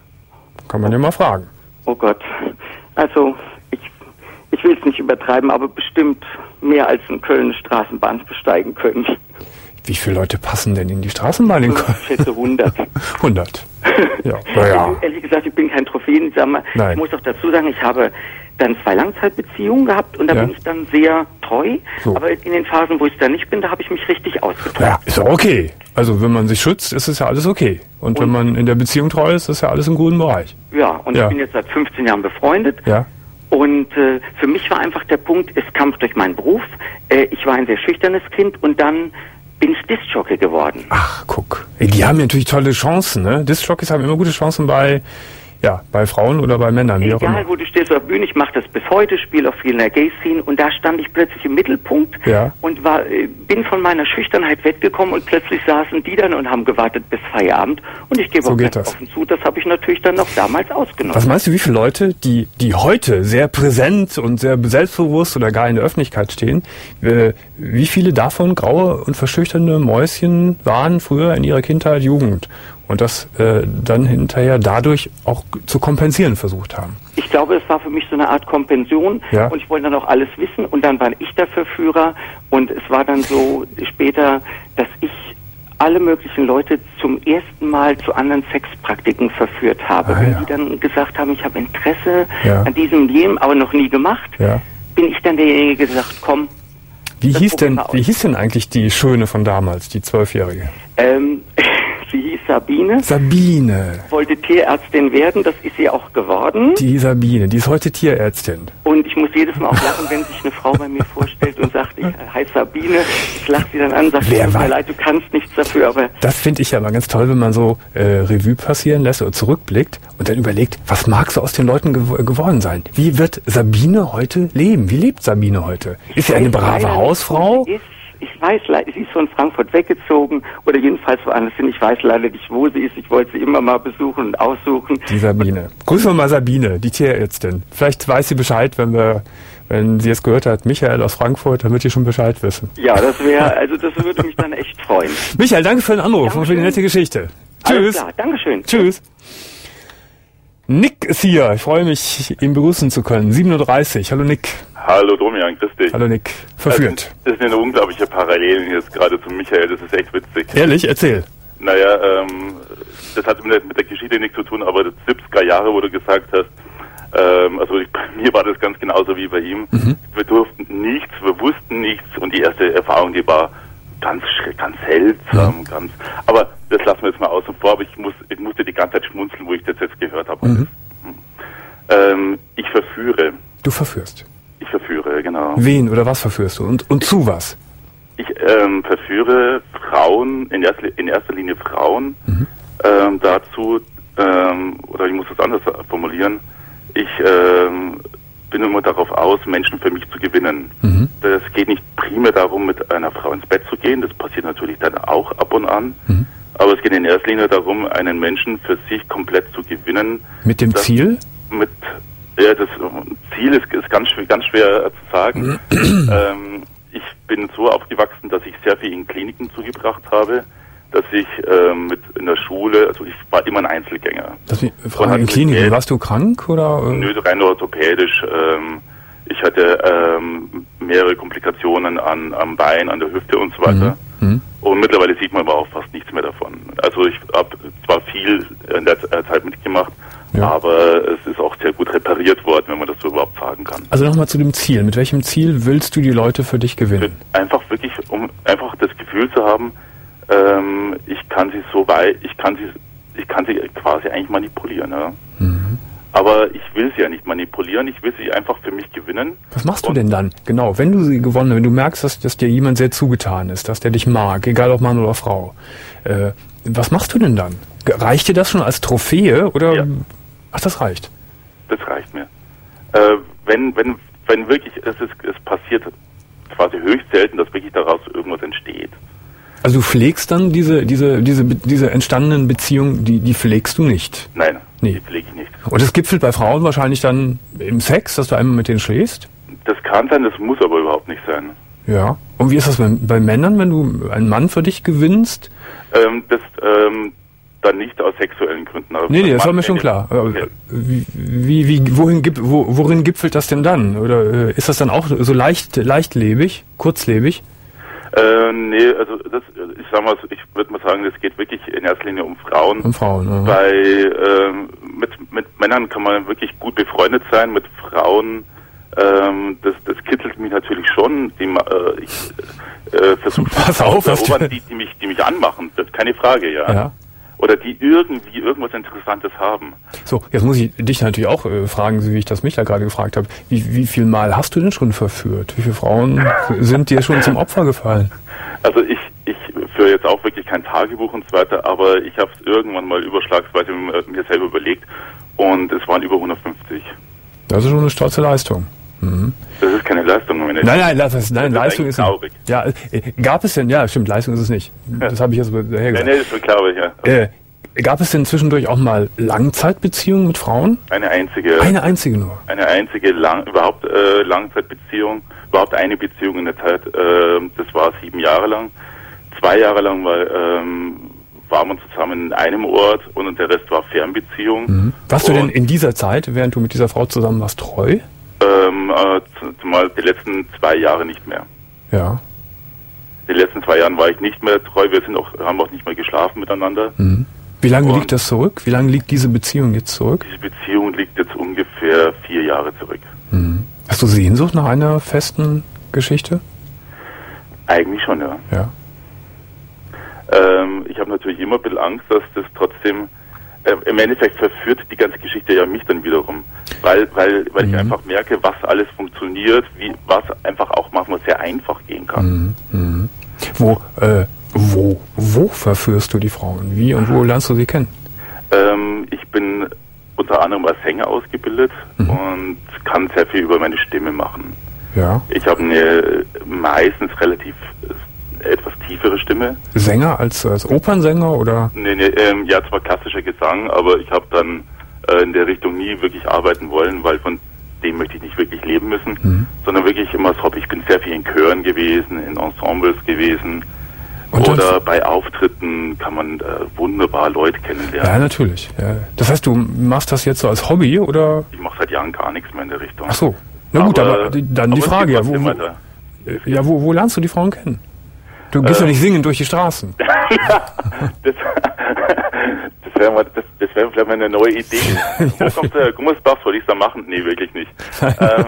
Kann man ja mal fragen. Oh Gott. Also, ich, ich will es nicht übertreiben, aber bestimmt mehr als in Köln Straßenbahn besteigen können. Wie viele Leute passen denn in die Straßenbahn in Ich Köln? schätze hundert. hundert. Ja, naja. Also, ehrlich gesagt, ich bin kein Trophäensammler. Nein. Ich muss auch dazu sagen, ich habe dann zwei Langzeitbeziehungen gehabt und da Ja. bin ich dann sehr treu. So. Aber in den Phasen, wo ich da nicht bin, da habe ich mich richtig ausgetobt. Ja, ist ja okay. Also wenn man sich schützt, ist es ja alles okay. Und, wenn Und- man in der Beziehung treu ist, ist ja alles im guten Bereich. Ja, und Ja. ich bin jetzt seit fünfzehn Jahren befreundet. Ja. Und äh, für mich war einfach der Punkt, es kam durch meinen Beruf. Äh, ich war ein sehr schüchternes Kind und dann bin ich Discjockey geworden. Ach, guck. Ey, die haben ja natürlich tolle Chancen, ne? Disc-Jockeys haben immer gute Chancen bei, ja, bei Frauen oder bei Männern, wie auch Egal, immer. wo du stehst auf der Bühne, ich mache das bis heute, spiele auch viel in der Gay-Scene und da stand ich plötzlich im Mittelpunkt Ja. und war, äh, bin von meiner Schüchternheit weggekommen und plötzlich saßen die dann und haben gewartet bis Feierabend und ich gebe So auch geht ganz das. offen zu, das habe ich natürlich dann noch damals ausgenommen. Was meinst du, wie viele Leute, die, die heute sehr präsent und sehr selbstbewusst oder gar in der Öffentlichkeit stehen, äh, wie viele davon graue und verschüchternde Mäuschen waren früher in ihrer Kindheit, Jugend und das äh, dann hinterher dadurch auch zu kompensieren versucht haben? Ich glaube, es war für mich so eine Art Kompension Ja. und ich wollte dann auch alles wissen und dann war ich der Verführer und es war dann so später, dass ich alle möglichen Leute zum ersten Mal zu anderen Sexpraktiken verführt habe. Ah, Wenn ja. die dann gesagt haben, ich habe Interesse Ja. an diesem und jenem, aber noch nie gemacht, Ja. bin ich dann derjenige, der gesagt, komm, Wie Das hieß probieren denn, wir aus. wie hieß denn eigentlich die Schöne von damals, die Zwölfjährige? ähm, sie hieß Sabine, Sabine. wollte Tierärztin werden, das ist sie auch geworden. Die Sabine, die ist heute Tierärztin. Und ich muss jedes Mal auch lachen, wenn sich eine Frau bei mir vorstellt und sagt, ich heiße Sabine. Ich lache sie dann an, sage, Wer tut mir war- leid, du kannst nichts dafür, aber Das finde ich ja immer ganz toll, wenn man so äh, Revue passieren lässt oder zurückblickt und dann überlegt, was mag so aus den Leuten gew geworden sein? Wie wird Sabine heute leben? Wie lebt Sabine heute? Ist sie eine ich weiß brave leider nicht, Hausfrau? wo sie ist. Ich weiß leider, sie ist von Frankfurt weggezogen oder jedenfalls woanders hin. Ich weiß leider nicht, wo sie ist. Ich wollte sie immer mal besuchen und aussuchen. Die Sabine. Grüßen wir mal Sabine, die Tierärztin. Vielleicht weiß sie Bescheid, wenn wir, wenn sie es gehört hat, Michael aus Frankfurt, dann wird sie schon Bescheid wissen. Ja, das wäre, also das würde mich dann echt freuen. Michael, danke für den Anruf und für die Dankeschön. nette Geschichte. Alles Tschüss. klar, Dankeschön. Tschüss. Nick ist hier. Ich freue mich, ihn begrüßen zu können. siebenunddreißig. Hallo Nick. Hallo Domian, grüß dich. Hallo Nick. Verführt. Das ist eine unglaubliche Parallele jetzt gerade zu Michael, das ist echt witzig. Ehrlich, erzähl. Naja, ähm, das hat mit der, mit der Geschichte nichts zu tun, aber das siebziger Jahre, wo du gesagt hast, ähm, also ich, bei mir war das ganz genauso wie bei ihm. Mhm. Wir durften nichts, wir wussten nichts und die erste Erfahrung, die war ganz schre- ganz seltsam, ganz. Aber das lassen wir jetzt mal außen vor, aber ich muss, ich musste die ganze Zeit schmunzeln, wo ich das jetzt gehört habe. Mhm. verführst. Ich verführe, genau. Wen oder was verführst du? Und, und ich, zu was? Ich ähm, verführe Frauen, in erster, in erster Linie Frauen, mhm. ähm, dazu, ähm, oder ich muss das anders formulieren, ich ähm, bin immer darauf aus, Menschen für mich zu gewinnen. Mhm. Es geht nicht primär darum, mit einer Frau ins Bett zu gehen, das passiert natürlich dann auch ab und an, mhm. aber es geht in erster Linie darum, einen Menschen für sich komplett zu gewinnen. Mit dem Ziel? Mit, ja, das Ziel ist, ist ganz schwer, ganz schwer zu sagen. ähm, ich bin so aufgewachsen, dass ich sehr viel in Kliniken zugebracht habe, dass ich ähm, mit in der Schule, also ich war immer ein Einzelgänger. Das, Frage, in Kliniken, warst du krank oder? Nö, rein orthopädisch. Ähm, ich hatte ähm, mehrere Komplikationen an, am Bein, an der Hüfte und so weiter. Mhm. Und mittlerweile sieht man aber auch fast nichts mehr davon. Also ich habe zwar viel in der Zeit mitgemacht, ja. aber es ist auch sehr gut repariert worden, wenn man das so überhaupt sagen kann. Also nochmal zu dem Ziel. Mit welchem Ziel willst du die Leute für dich gewinnen? Einfach wirklich, um einfach das Gefühl zu haben, ähm, ich kann sie so weit, ich kann sie, ich kann sie quasi eigentlich manipulieren. Ja? Mhm. Aber ich will sie ja nicht manipulieren, ich will sie einfach für mich gewinnen. Was machst du denn dann? Genau, wenn du sie gewonnen hast, wenn du merkst, dass, dass dir jemand sehr zugetan ist, dass der dich mag, egal ob Mann oder Frau, äh, was machst du denn dann? Reicht dir das schon als Trophäe oder? Ja. Ach, das reicht. Das reicht mir. Äh, wenn, wenn, wenn wirklich, es ist, es passiert quasi höchst selten, dass wirklich daraus irgendwas entsteht. Also du pflegst dann diese, diese, diese, diese entstandenen Beziehungen, die, die pflegst du nicht? Nein, nee. Die pflege ich nicht. Und das gipfelt bei Frauen wahrscheinlich dann im Sex, dass du einmal mit denen schläfst? Das kann sein, das muss aber überhaupt nicht sein. Ja. Und wie ist das bei, bei Männern, wenn du einen Mann für dich gewinnst? Ähm, das, ähm, dann nicht aus sexuellen Gründen. Also nee, nee, das war mir schon klar. Okay. Wie, wie, wie, wohin, wo, worin gipfelt das denn dann? Oder ist das dann auch so leicht, leichtlebig, kurzlebig? Äh, nee, also das, ich sag mal, ich würde mal sagen, das geht wirklich in erster Linie um Frauen. Um Frauen, ja. Bei, ähm, mit, mit Männern kann man wirklich gut befreundet sein, mit Frauen, ähm, das, das kitzelt mich natürlich schon. Die, äh, ich äh, versuche Pass auf, zu erobern, die, die mich, die mich anmachen, das ist keine Frage, ja. ja. Oder die irgendwie irgendwas Interessantes haben. So, jetzt muss ich dich natürlich auch äh, fragen, so wie ich das mich da gerade gefragt habe. Wie, wie viel Mal hast du denn schon verführt? Wie viele Frauen sind dir schon zum Opfer gefallen? Also ich, ich führe jetzt auch wirklich kein Tagebuch und so weiter, aber ich habe es irgendwann mal überschlagsweise mir selber überlegt und es waren über hundertfünfzig. Das ist schon eine stolze Leistung. Mhm. Das ist keine Leistung, meine Nein, nein, das ist, nein, das Leistung ist ist traurig. Nicht. Ja, äh, gab es denn, ja, stimmt, Leistung ist es nicht. Ja. Das habe ich jetzt daher gesagt. Nein, nee, das ist klar, ja. Äh, gab es denn zwischendurch auch mal Langzeitbeziehungen mit Frauen? Eine einzige. Eine einzige nur? Eine einzige, lang, überhaupt äh, Langzeitbeziehung, überhaupt eine Beziehung in der Zeit, äh, das war sieben Jahre lang. Zwei Jahre lang war, ähm, waren wir zusammen in einem Ort und der Rest war Fernbeziehung. Mhm. Warst und du denn in dieser Zeit, während du mit dieser Frau zusammen warst, treu? Ähm, äh, zumal die letzten zwei Jahre nicht mehr. Ja. Die letzten zwei Jahren war ich nicht mehr treu, wir sind auch, haben auch nicht mehr geschlafen miteinander. Mhm. Wie lange und liegt das zurück? Wie lange liegt diese Beziehung jetzt zurück? Diese Beziehung liegt jetzt ungefähr vier Jahre zurück. Mhm. Hast du Sehnsucht nach einer festen Geschichte? Eigentlich schon, ja. Ja. Ähm, ich habe natürlich immer ein bisschen Angst, dass das trotzdem äh, im Endeffekt verführt die ganze Geschichte ja mich dann wiederum. Weil, weil, weil mhm. ich einfach merke, was alles funktioniert, wie was einfach auch manchmal sehr einfach gehen kann. Mhm. Mhm. Wo, äh, wo, wo verführst du die Frauen? Wie und wo lernst du sie kennen? Ähm, ich bin unter anderem als Sänger ausgebildet mhm. und kann sehr viel über meine Stimme machen. Ja. Ich habe eine meistens relativ etwas tiefere Stimme. Sänger als, als Opernsänger oder? Nee, nee, ähm, ja, zwar klassischer Gesang, aber ich habe dann äh, in der Richtung nie wirklich arbeiten wollen, weil von dem möchte ich nicht wirklich leben müssen, mhm. sondern wirklich immer als Hobby. Ich bin sehr viel in Chören gewesen, in Ensembles gewesen. Und oder bei Auftritten kann man äh, wunderbar Leute kennenlernen. Ja, natürlich. Ja. Das heißt, du machst das jetzt so als Hobby, oder? Ich mache seit Jahren gar nichts mehr in der Richtung. Ach so. Na gut, aber, aber die, dann die Frage, ja, wo, wo, ja wo, wo lernst du die Frauen kennen? Du gehst ja ähm, nicht singen durch die Straßen. Ja, das, das wäre mal, das, das wäre vielleicht mal eine neue Idee. Wo kommt der Gummersbach, soll ich es da machen? Nee, wirklich nicht. ähm,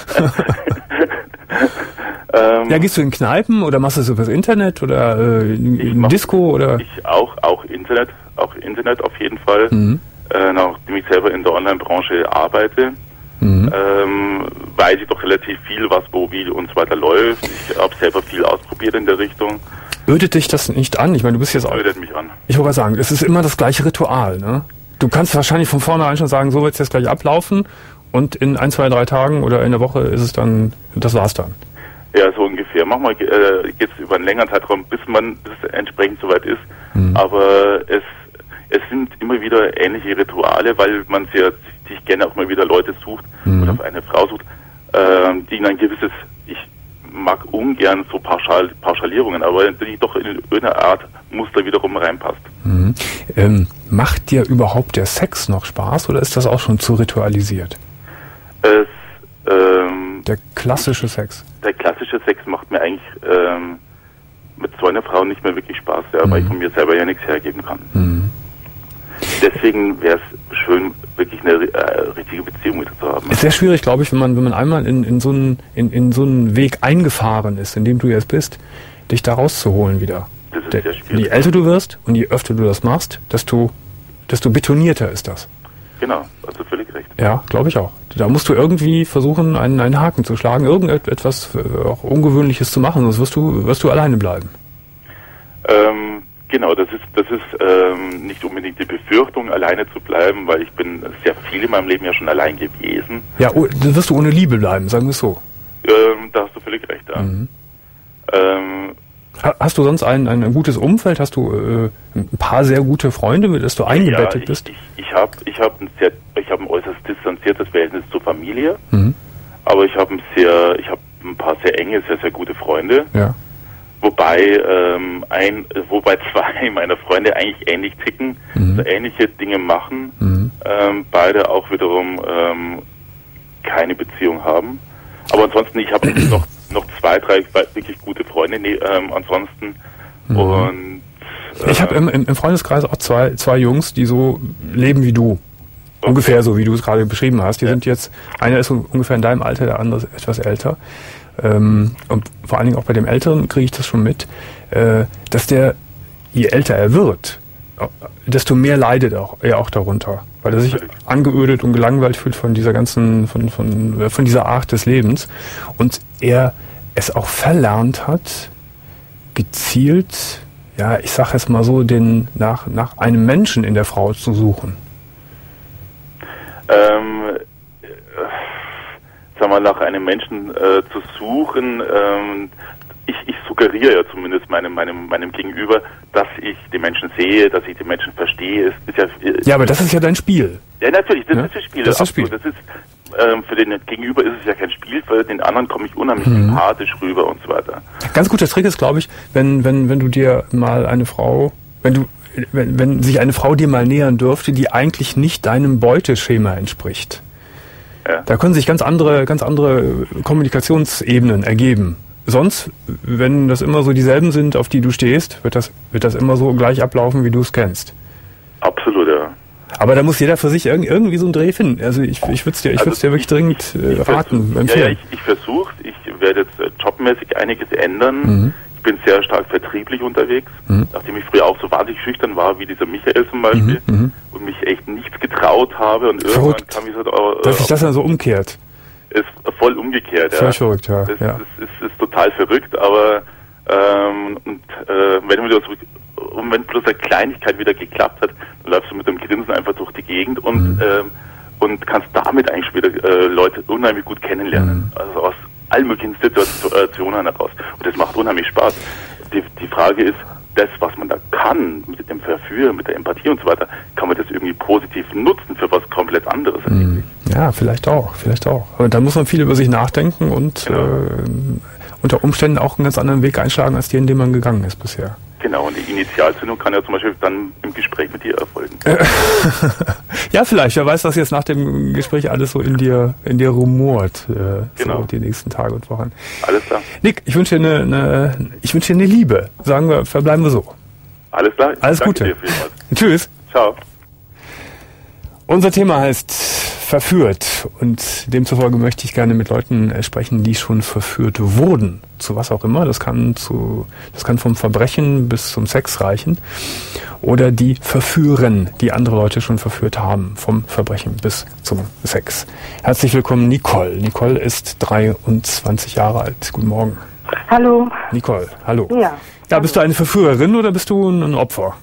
ähm, ja, gehst du in Kneipen oder machst du das übers Internet oder äh, in mach, Disco oder? Ich auch, auch Internet, auch Internet auf jeden Fall. Mhm. Äh, nachdem ich selber in der Online-Branche arbeite, mhm. ähm, weiß ich doch relativ viel, was wo, wie und so weiter läuft. Ich habe selber viel ausprobiert in der Richtung. Ödet dich das nicht an? Ich meine, du bist jetzt auch... Ödet mich an. Ich wollte sagen, es ist immer das gleiche Ritual, ne? Du kannst wahrscheinlich von vornherein schon sagen, so wird es jetzt gleich ablaufen und in ein, zwei, drei Tagen oder in der Woche ist es dann, das war's dann. Ja, so ungefähr. Manchmal äh, geht es über einen längeren Zeitraum, bis man bis es entsprechend soweit ist. Mhm. Aber es es sind immer wieder ähnliche Rituale, weil man sehr, sich gerne auch mal wieder Leute sucht mhm. oder eine Frau sucht, äh, die in ein gewisses, ich mag ungern so Pauschal, Pauschalierungen, aber die doch in irgendeiner Art Muster wiederum reinpasst. Mhm. Ähm, macht dir überhaupt der Sex noch Spaß oder ist das auch schon zu ritualisiert? Es, ähm, der klassische Sex? Der klassische Sex macht mir eigentlich ähm, mit so einer Frau nicht mehr wirklich Spaß, ja, mhm. weil ich von mir selber ja nichts hergeben kann. Mhm. Deswegen wäre es schön, wirklich eine äh, richtige Beziehung mit zu haben. Ist sehr schwierig, glaube ich, wenn man wenn man einmal in, in so einen in, in so einen Weg eingefahren ist, in dem du jetzt bist, dich da rauszuholen wieder. Das ist sehr schwierig. Je älter du wirst und je öfter du das machst, desto desto betonierter ist das. Genau, also völlig recht. Ja, glaube ich auch. Da musst du irgendwie versuchen, einen, einen Haken zu schlagen, irgendetwas auch Ungewöhnliches zu machen, sonst wirst du wirst du alleine bleiben. Ähm, genau, das ist das ist ähm, nicht unbedingt die Befürchtung, alleine zu bleiben, weil ich bin sehr viel in meinem Leben ja schon allein gewesen. Ja, oh, dann wirst du ohne Liebe bleiben, sagen wir es so. Ähm, da hast du völlig recht, ja. Mhm. Ähm, Hast du sonst ein, ein gutes Umfeld? Hast du äh, ein paar sehr gute Freunde, mit denen du eingebettet ja, ich, bist? Ich, ich habe ich hab ein, sehr, ich hab ein äußerst distanziertes Verhältnis zur Familie, mhm. aber ich habe ein sehr, ich habe ein paar sehr enge, sehr, sehr gute Freunde. Ja. Wobei ähm, ein, wobei zwei meiner Freunde eigentlich ähnlich ticken, mhm. also ähnliche Dinge machen, mhm. ähm, beide auch wiederum ähm, keine Beziehung haben. Aber ansonsten, ich habe noch noch zwei, drei wirklich gute Freunde ne, ähm, ansonsten. Mhm. Und äh, ich habe im, im Freundeskreis auch zwei, zwei Jungs, die so leben wie du. Okay. Ungefähr so, wie du es gerade beschrieben hast. Die ja. sind jetzt, einer ist ungefähr in deinem Alter, der andere ist etwas älter. Ähm, und vor allen Dingen auch bei dem Älteren kriege ich das schon mit, äh, dass der, je älter er wird, desto mehr leidet auch, er auch darunter. Weil er sich angeödet und gelangweilt fühlt von dieser ganzen, von, von, von dieser Art des Lebens. Und er es auch verlernt hat, gezielt, ja, ich sag jetzt mal so, den, nach, nach einem Menschen in der Frau zu suchen. Ähm, äh, sag mal, nach einem Menschen äh, zu suchen, ähm, Ich, ich suggeriere ja zumindest meinem, meinem, meinem Gegenüber, dass ich die Menschen sehe, dass ich die Menschen verstehe. Es ist ja, ja, aber das ist ja dein Spiel. Ja, natürlich, das ja? ist das Spiel. Das ist das Spiel. Das ist, ähm, für den Gegenüber ist es ja kein Spiel, für den anderen komme ich unheimlich mhm. sympathisch rüber und so weiter. Ganz guter Trick ist, glaube ich, wenn, wenn, wenn du dir mal eine Frau, wenn du, wenn, wenn sich eine Frau dir mal nähern dürfte, die eigentlich nicht deinem Beuteschema entspricht. Ja. Da können sich ganz andere, ganz andere Kommunikationsebenen ergeben. Sonst, wenn das immer so dieselben sind, auf die du stehst, wird das, wird das immer so gleich ablaufen, wie du es kennst. Absolut, ja. Aber da muss jeder für sich irgendwie so einen Dreh finden. Also ich, ich würde es dir, ich also dir wirklich ich, dringend äh, ich raten, versuch, empfehlen. Ja, ja, ich, ich versuche ich werde jetzt äh, jobmäßig einiges ändern. Mhm. Ich bin sehr stark vertrieblich unterwegs, mhm. nachdem ich früher auch so wahnsinnig schüchtern war, wie dieser Michael zum Beispiel, mhm. und mich echt nichts getraut habe. Und irgendwann Verrückt, kam ich so... Äh, dass sich das dann so umkehrt. Ist voll umgekehrt, voll ja. verrückt, ja. Das, ja. das ist, ist total verrückt, aber ähm, und, äh, wenn, du so, und wenn bloß eine Kleinigkeit wieder geklappt hat, dann läufst du mit dem Grinsen einfach durch die Gegend und, mhm. ähm, und kannst damit eigentlich wieder äh, Leute unheimlich gut kennenlernen. Mhm. Also aus allen möglichen Situationen heraus. Und das macht unheimlich Spaß. Die, die Frage ist, das, was man da kann, mit dem Verführen, mit der Empathie und so weiter, kann man das irgendwie positiv nutzen für was komplett anderes. Mhm. Ja, vielleicht auch, vielleicht auch. Aber da muss man viel über sich nachdenken und genau. äh, unter Umständen auch einen ganz anderen Weg einschlagen, als den, den man gegangen ist bisher. Genau, und die Initialzündung kann ja zum Beispiel dann im Gespräch mit dir erfolgen. Ja, vielleicht. Wer weiß, was jetzt nach dem Gespräch alles so in dir, in dir rumort, äh, genau. so die nächsten Tage und Wochen. Alles klar. Nick, ich wünsche dir eine, eine, ich wünsche dir eine Liebe. Sagen wir, verbleiben wir so. Alles klar. Alles Gute. Dir vielmals. Tschüss. Ciao. Unser Thema heißt verführt und demzufolge möchte ich gerne mit Leuten äh, sprechen, die schon verführt wurden. Zu was auch immer. Das kann zu, das kann vom Verbrechen bis zum Sex reichen. Oder die verführen, die andere Leute schon verführt haben. Vom Verbrechen bis zum Sex. Herzlich willkommen, Nicole. Nicole ist dreiundzwanzig Jahre alt. Guten Morgen. Hallo. Nicole, hallo. Ja. Ja, bist du eine Verführerin oder bist du ein Opfer?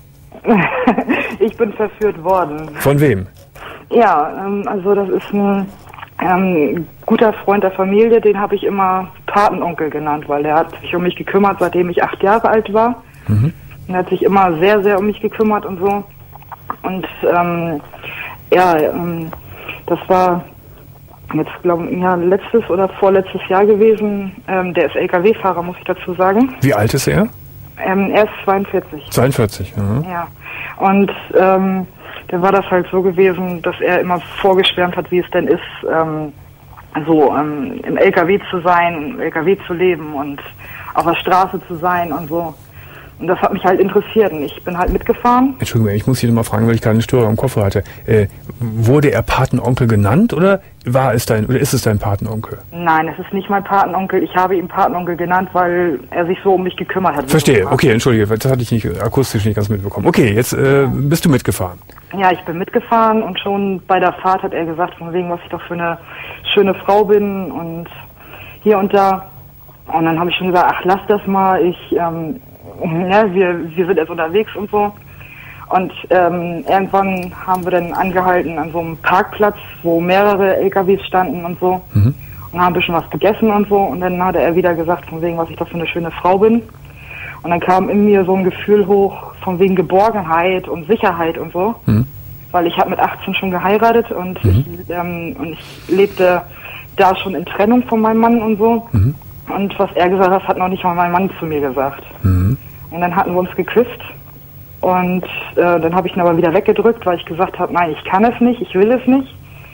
Ich bin verführt worden. Von wem? Ja, ähm, also das ist ein ähm, guter Freund der Familie, den habe ich immer Patenonkel genannt, weil der hat sich um mich gekümmert, seitdem ich acht Jahre alt war. Mhm. Und er hat sich immer sehr, sehr um mich gekümmert und so. Und ähm, ja, ähm, das war jetzt, glaube ich, ja, letztes oder vorletztes Jahr gewesen. Ähm, der ist L K W-Fahrer, muss ich dazu sagen. Wie alt ist er? Ähm, er ist zweiundvierzig. zweiundvierzig, ja. Ja, und ähm, da war das halt so gewesen, dass er immer vorgeschwärmt hat, wie es denn ist, ähm, so ähm, im L K W zu sein, im L K W zu leben und auf der Straße zu sein und so. Und das hat mich halt interessiert und ich bin halt mitgefahren. Entschuldigung, ich muss hier nochmal fragen, weil ich keine Störer im Kopf hatte. Äh, wurde er Patenonkel genannt oder war es dein oder ist es dein Patenonkel? Nein, es ist nicht mein Patenonkel. Ich habe ihn Patenonkel genannt, weil er sich so um mich gekümmert hat. Verstehe, okay, entschuldige, das hatte ich nicht akustisch nicht ganz mitbekommen. Okay, jetzt äh, bist du mitgefahren. Ja, ich bin mitgefahren und schon bei der Fahrt hat er gesagt, von wegen, was ich doch für eine schöne Frau bin und hier und da. Und dann habe ich schon gesagt, ach, lass das mal, ich, ähm, ja, wir, wir sind jetzt unterwegs und so. Und ähm, irgendwann haben wir dann angehalten an so einem Parkplatz, wo mehrere L K Ws standen und so. Mhm. Und haben ein bisschen was gegessen und so. Und dann hat er wieder gesagt, von wegen, was ich doch für eine schöne Frau bin. Und dann kam in mir so ein Gefühl hoch, von wegen Geborgenheit und Sicherheit und so. Mhm. Weil ich habe mit achtzehn schon geheiratet und, mhm. ich, ähm, und ich lebte da schon in Trennung von meinem Mann und so. Mhm. Und was er gesagt hat, hat noch nicht mal mein Mann zu mir gesagt. Mhm. Und dann hatten wir uns geküsst. Und äh, dann habe ich ihn aber wieder weggedrückt, weil ich gesagt habe, nein, ich kann es nicht, ich will es nicht.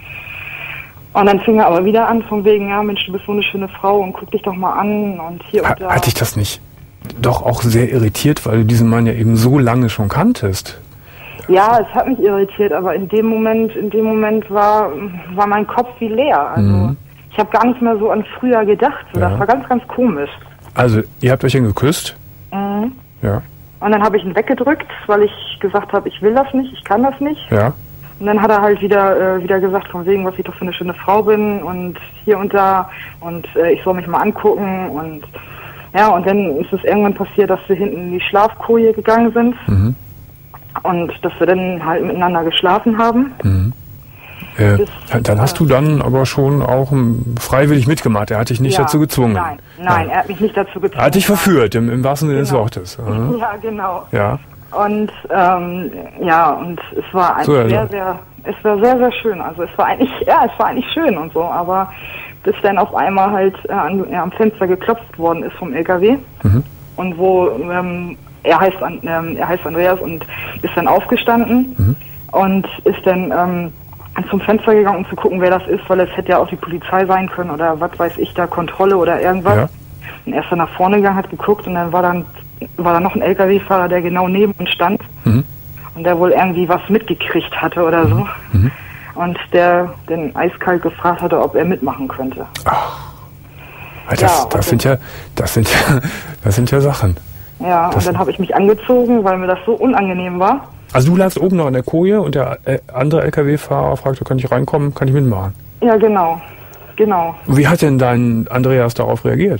Und dann fing er aber wieder an, von wegen, ja, Mensch, du bist so eine schöne Frau und guck dich doch mal an und hier und da. Hat dich das nicht doch auch sehr irritiert, weil du diesen Mann ja eben so lange schon kanntest? Ja, es hat mich irritiert, aber in dem Moment, in dem Moment war, war mein Kopf wie leer. Also mhm. ich habe gar nicht mehr so an früher gedacht. So, ja. Das war ganz, ganz komisch. Also, ihr habt euch dann geküsst? Mhm. Ja. Und dann habe ich ihn weggedrückt, weil ich gesagt habe, ich will das nicht, ich kann das nicht. Ja. Und dann hat er halt wieder äh, wieder gesagt, von wegen, was ich doch für eine schöne Frau bin und hier und da und äh, ich soll mich mal angucken und ja, und dann ist es irgendwann passiert, dass wir hinten in die Schlafkoje gegangen sind mhm. und dass wir dann halt miteinander geschlafen haben. Mhm. Äh, Bis, dann hast du dann aber schon auch freiwillig mitgemacht. Er hat dich nicht ja, dazu gezwungen. Nein, nein, nein, er hat mich nicht dazu gezwungen. Er hat dich verführt, im, im wahrsten Sinne genau. des Wortes. Aha. Ja, genau. Ja. Und ähm, ja, und es war eigentlich so, sehr, also. sehr, es war sehr, sehr schön. Also es war eigentlich, ja, es war eigentlich schön und so, aber bis dann auf einmal halt äh, an, ja, am Fenster geklopft worden ist vom L K W mhm. und wo ähm, er heißt ähm, er heißt Andreas und ist dann aufgestanden mhm. und ist dann ähm, zum Fenster gegangen, um zu gucken, wer das ist, weil es hätte ja auch die Polizei sein können oder was weiß ich da, Kontrolle oder irgendwas. Ja. Und er ist dann nach vorne gegangen, hat geguckt und dann war dann war da noch ein L K W-Fahrer, der genau neben uns stand mhm. und der wohl irgendwie was mitgekriegt hatte oder so. Mhm. Und der den eiskalt gefragt hatte, ob er mitmachen könnte. Ach, das, ja, das sind ja, das sind ja, das sind ja Sachen. Ja, das und dann habe ich mich angezogen, weil mir das so unangenehm war. Also du lagst oben noch in der Koje und der äh, andere L K W-Fahrer fragte, kann ich reinkommen, kann ich mitmachen? Ja, genau, genau. Und wie hat denn dein Andreas darauf reagiert?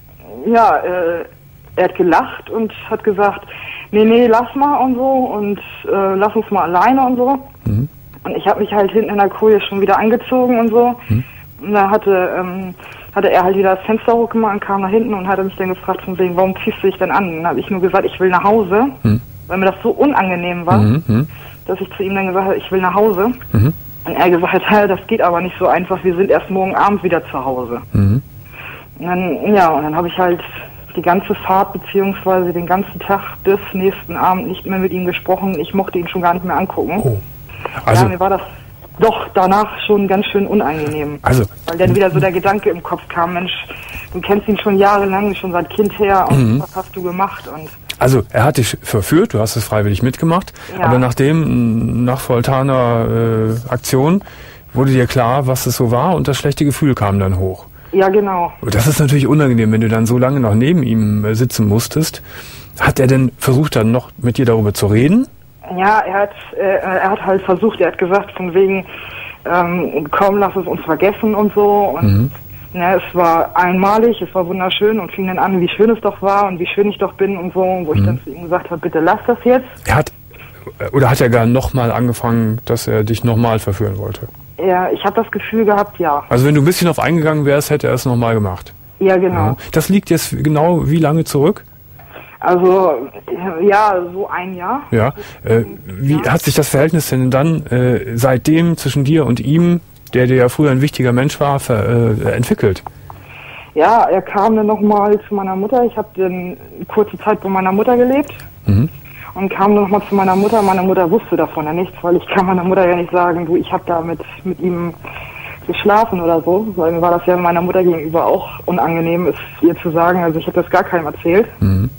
Ja, äh, er hat gelacht und hat gesagt, nee, nee, lass mal und so und äh, lass uns mal alleine und so. Mhm. Und ich habe mich halt hinten in der Koje schon wieder angezogen und so. Mhm. Und da hatte, ähm, hatte er halt wieder das Fenster hochgemacht und kam nach hinten und hatte mich dann gefragt von wegen, warum ziehst du dich denn an? Und dann habe ich nur gesagt, ich will nach Hause, mhm. weil mir das so unangenehm war, mhm. dass ich zu ihm dann gesagt habe, ich will nach Hause. Mhm. Und er gesagt hat, das geht aber nicht so einfach, wir sind erst morgen Abend wieder zu Hause. Mhm. Und dann, ja, und dann habe ich halt die ganze Fahrt beziehungsweise den ganzen Tag bis nächsten Abend nicht mehr mit ihm gesprochen. Ich mochte ihn schon gar nicht mehr angucken. Oh. Also, ja, mir war das doch danach schon ganz schön unangenehm. Also, weil dann wieder so der Gedanke im Kopf kam, Mensch, du kennst ihn schon jahrelang, schon seit Kind her und mhm. was hast du gemacht? Und Also er hat dich verführt, du hast es freiwillig mitgemacht, ja. aber nachdem, nach Foltaner äh, Aktion, wurde dir klar, was es so war und das schlechte Gefühl kam dann hoch. Ja, genau. Und das ist natürlich unangenehm, wenn du dann so lange noch neben ihm äh, sitzen musstest. Hat er denn versucht, dann noch mit dir darüber zu reden? Ja, er hat, äh, er hat halt versucht, er hat gesagt, von wegen, ähm, komm, lass es uns vergessen und so. Und mhm. na, es war einmalig, es war wunderschön und fing dann an, wie schön es doch war und wie schön ich doch bin und so, wo mhm. ich dann zu ihm gesagt habe, bitte lass das jetzt. Er hat, oder hat er gar nochmal angefangen, dass er dich nochmal verführen wollte? Ja, ich habe das Gefühl gehabt, ja. Also wenn du ein bisschen auf eingegangen wärst, hätte er es nochmal gemacht? Ja, genau. Ja. Das liegt jetzt genau wie lange zurück? Also, ja, so ein Jahr. Ja. Äh, wie ja. hat sich das Verhältnis denn dann äh, seitdem zwischen dir und ihm, der dir ja früher ein wichtiger Mensch war, ver, äh, entwickelt? Ja, er kam dann nochmal zu meiner Mutter. Ich habe dann kurze Zeit bei meiner Mutter gelebt. Mhm. Und kam dann nochmal zu meiner Mutter. Meine Mutter wusste davon ja nichts, weil ich kann meiner Mutter ja nicht sagen, du, ich habe da mit, mit ihm geschlafen oder so. Weil mir war das ja meiner Mutter gegenüber auch unangenehm, es ihr zu sagen. Also ich habe das gar keinem erzählt. Mhm.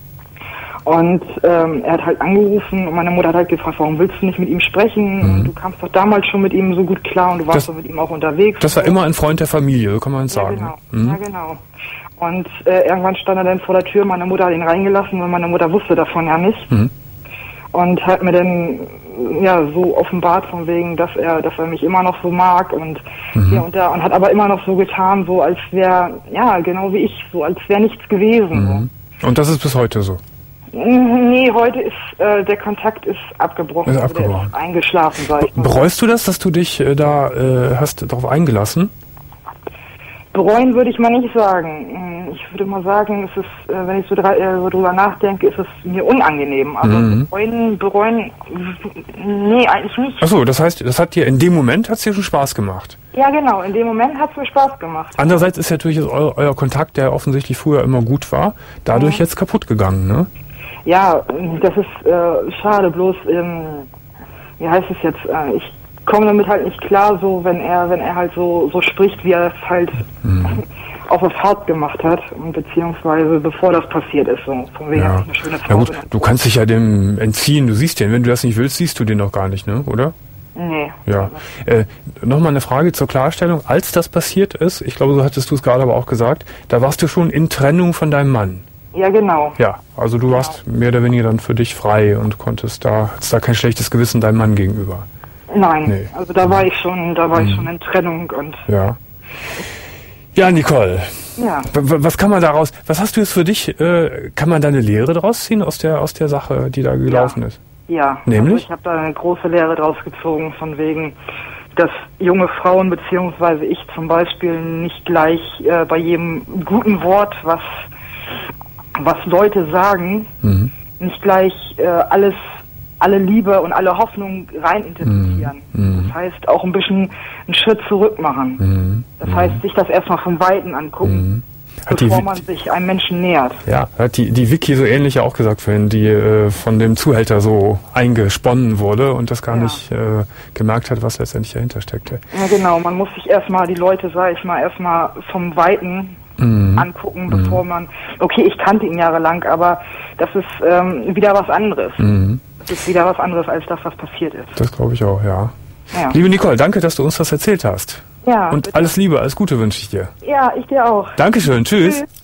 Und ähm, er hat halt angerufen und meine Mutter hat halt gefragt, warum willst du nicht mit ihm sprechen? Mhm. Du kamst doch damals schon mit ihm so gut klar und du warst das, doch mit ihm auch unterwegs. Das war immer ein Freund der Familie, so kann man es ja, sagen. Genau. Mhm. Ja, genau. Und äh, irgendwann stand er dann vor der Tür, meine Mutter hat ihn reingelassen, weil meine Mutter wusste davon ja nicht. Mhm. Und hat mir dann ja so offenbart von wegen, dass er, dass er mich immer noch so mag und mhm. hier und da und hat aber immer noch so getan, so als wäre, ja, genau wie ich, so als wäre nichts gewesen. Mhm. So. Und das ist bis heute so? Nee, heute ist äh, der Kontakt ist abgebrochen. Ist abgebrochen. Der ist eingeschlafen, sag ich mal. Bereust du das, dass du dich äh, da äh, hast darauf eingelassen? Bereuen würde ich mal nicht sagen. Ich würde mal sagen, es ist, äh, wenn ich so, drei, äh, so drüber nachdenke, ist es mir unangenehm. Also mhm. bereuen, bereuen, nee, eigentlich nicht. Ach so, das heißt, das hat dir in dem Moment hat's dir schon Spaß gemacht? Ja, genau. In dem Moment hat's mir Spaß gemacht. Andererseits ist natürlich eu- euer Kontakt, der offensichtlich früher immer gut war, dadurch mhm. jetzt kaputt gegangen, ne? Ja, das ist äh, schade. Bloß, ähm, wie heißt es jetzt? Äh, ich komme damit halt nicht klar, so wenn er, wenn er halt so so spricht, wie er es halt mhm. auf der Fahrt gemacht hat, beziehungsweise bevor das passiert ist, so von wegen ja. eine schöne Frau. Ja gut, du kannst dich ja dem entziehen. Du siehst den, wenn du das nicht willst, siehst du den doch gar nicht, ne? Oder? Nee. Ja. Äh, Nochmal eine Frage zur Klarstellung. Als das passiert ist, ich glaube, so hattest du es gerade aber auch gesagt, da warst du schon in Trennung von deinem Mann. Ja, genau. Ja, also du genau. warst mehr oder weniger dann für dich frei und konntest da, hattest da kein schlechtes Gewissen deinem Mann gegenüber. Nein, nee. Also da war mhm. ich schon, da war mhm. ich schon in Trennung und. Ja. Ja, Nicole. Ja. W- was kann man daraus, was hast du jetzt für dich, äh, kann man da eine Lehre draus ziehen aus der, aus der Sache, die da gelaufen ja. ist? Ja. Nämlich? Also ich habe da eine große Lehre draus gezogen, von wegen, dass junge Frauen beziehungsweise ich zum Beispiel nicht gleich äh, bei jedem guten Wort, was was Leute sagen, mhm. nicht gleich äh, alles, alle Liebe und alle Hoffnung reininterpretieren. Mhm. Das heißt, auch ein bisschen einen Schritt zurück machen. Mhm. Das heißt, sich das erstmal vom Weiten angucken, mhm. bevor die, man sich einem Menschen nähert. Ja, hat die, die Vicky so ähnlich ja auch gesagt vorhin, die äh, von dem Zuhälter so eingesponnen wurde und das gar ja. nicht äh, gemerkt hat, was letztendlich dahinter steckte. Ja, genau. Man muss sich erstmal, die Leute, sag ich mal, erstmal vom Weiten Mhm. angucken, bevor mhm. man, okay, ich kannte ihn jahrelang, aber das ist ähm, wieder was anderes. Mhm. Das ist wieder was anderes als das, was passiert ist. Das glaube ich auch, ja. ja. Liebe Nicole, danke, dass du uns das erzählt hast. Ja. Und bitte. Alles Liebe, alles Gute wünsche ich dir. Ja, ich dir auch. Dankeschön, tschüss. tschüss.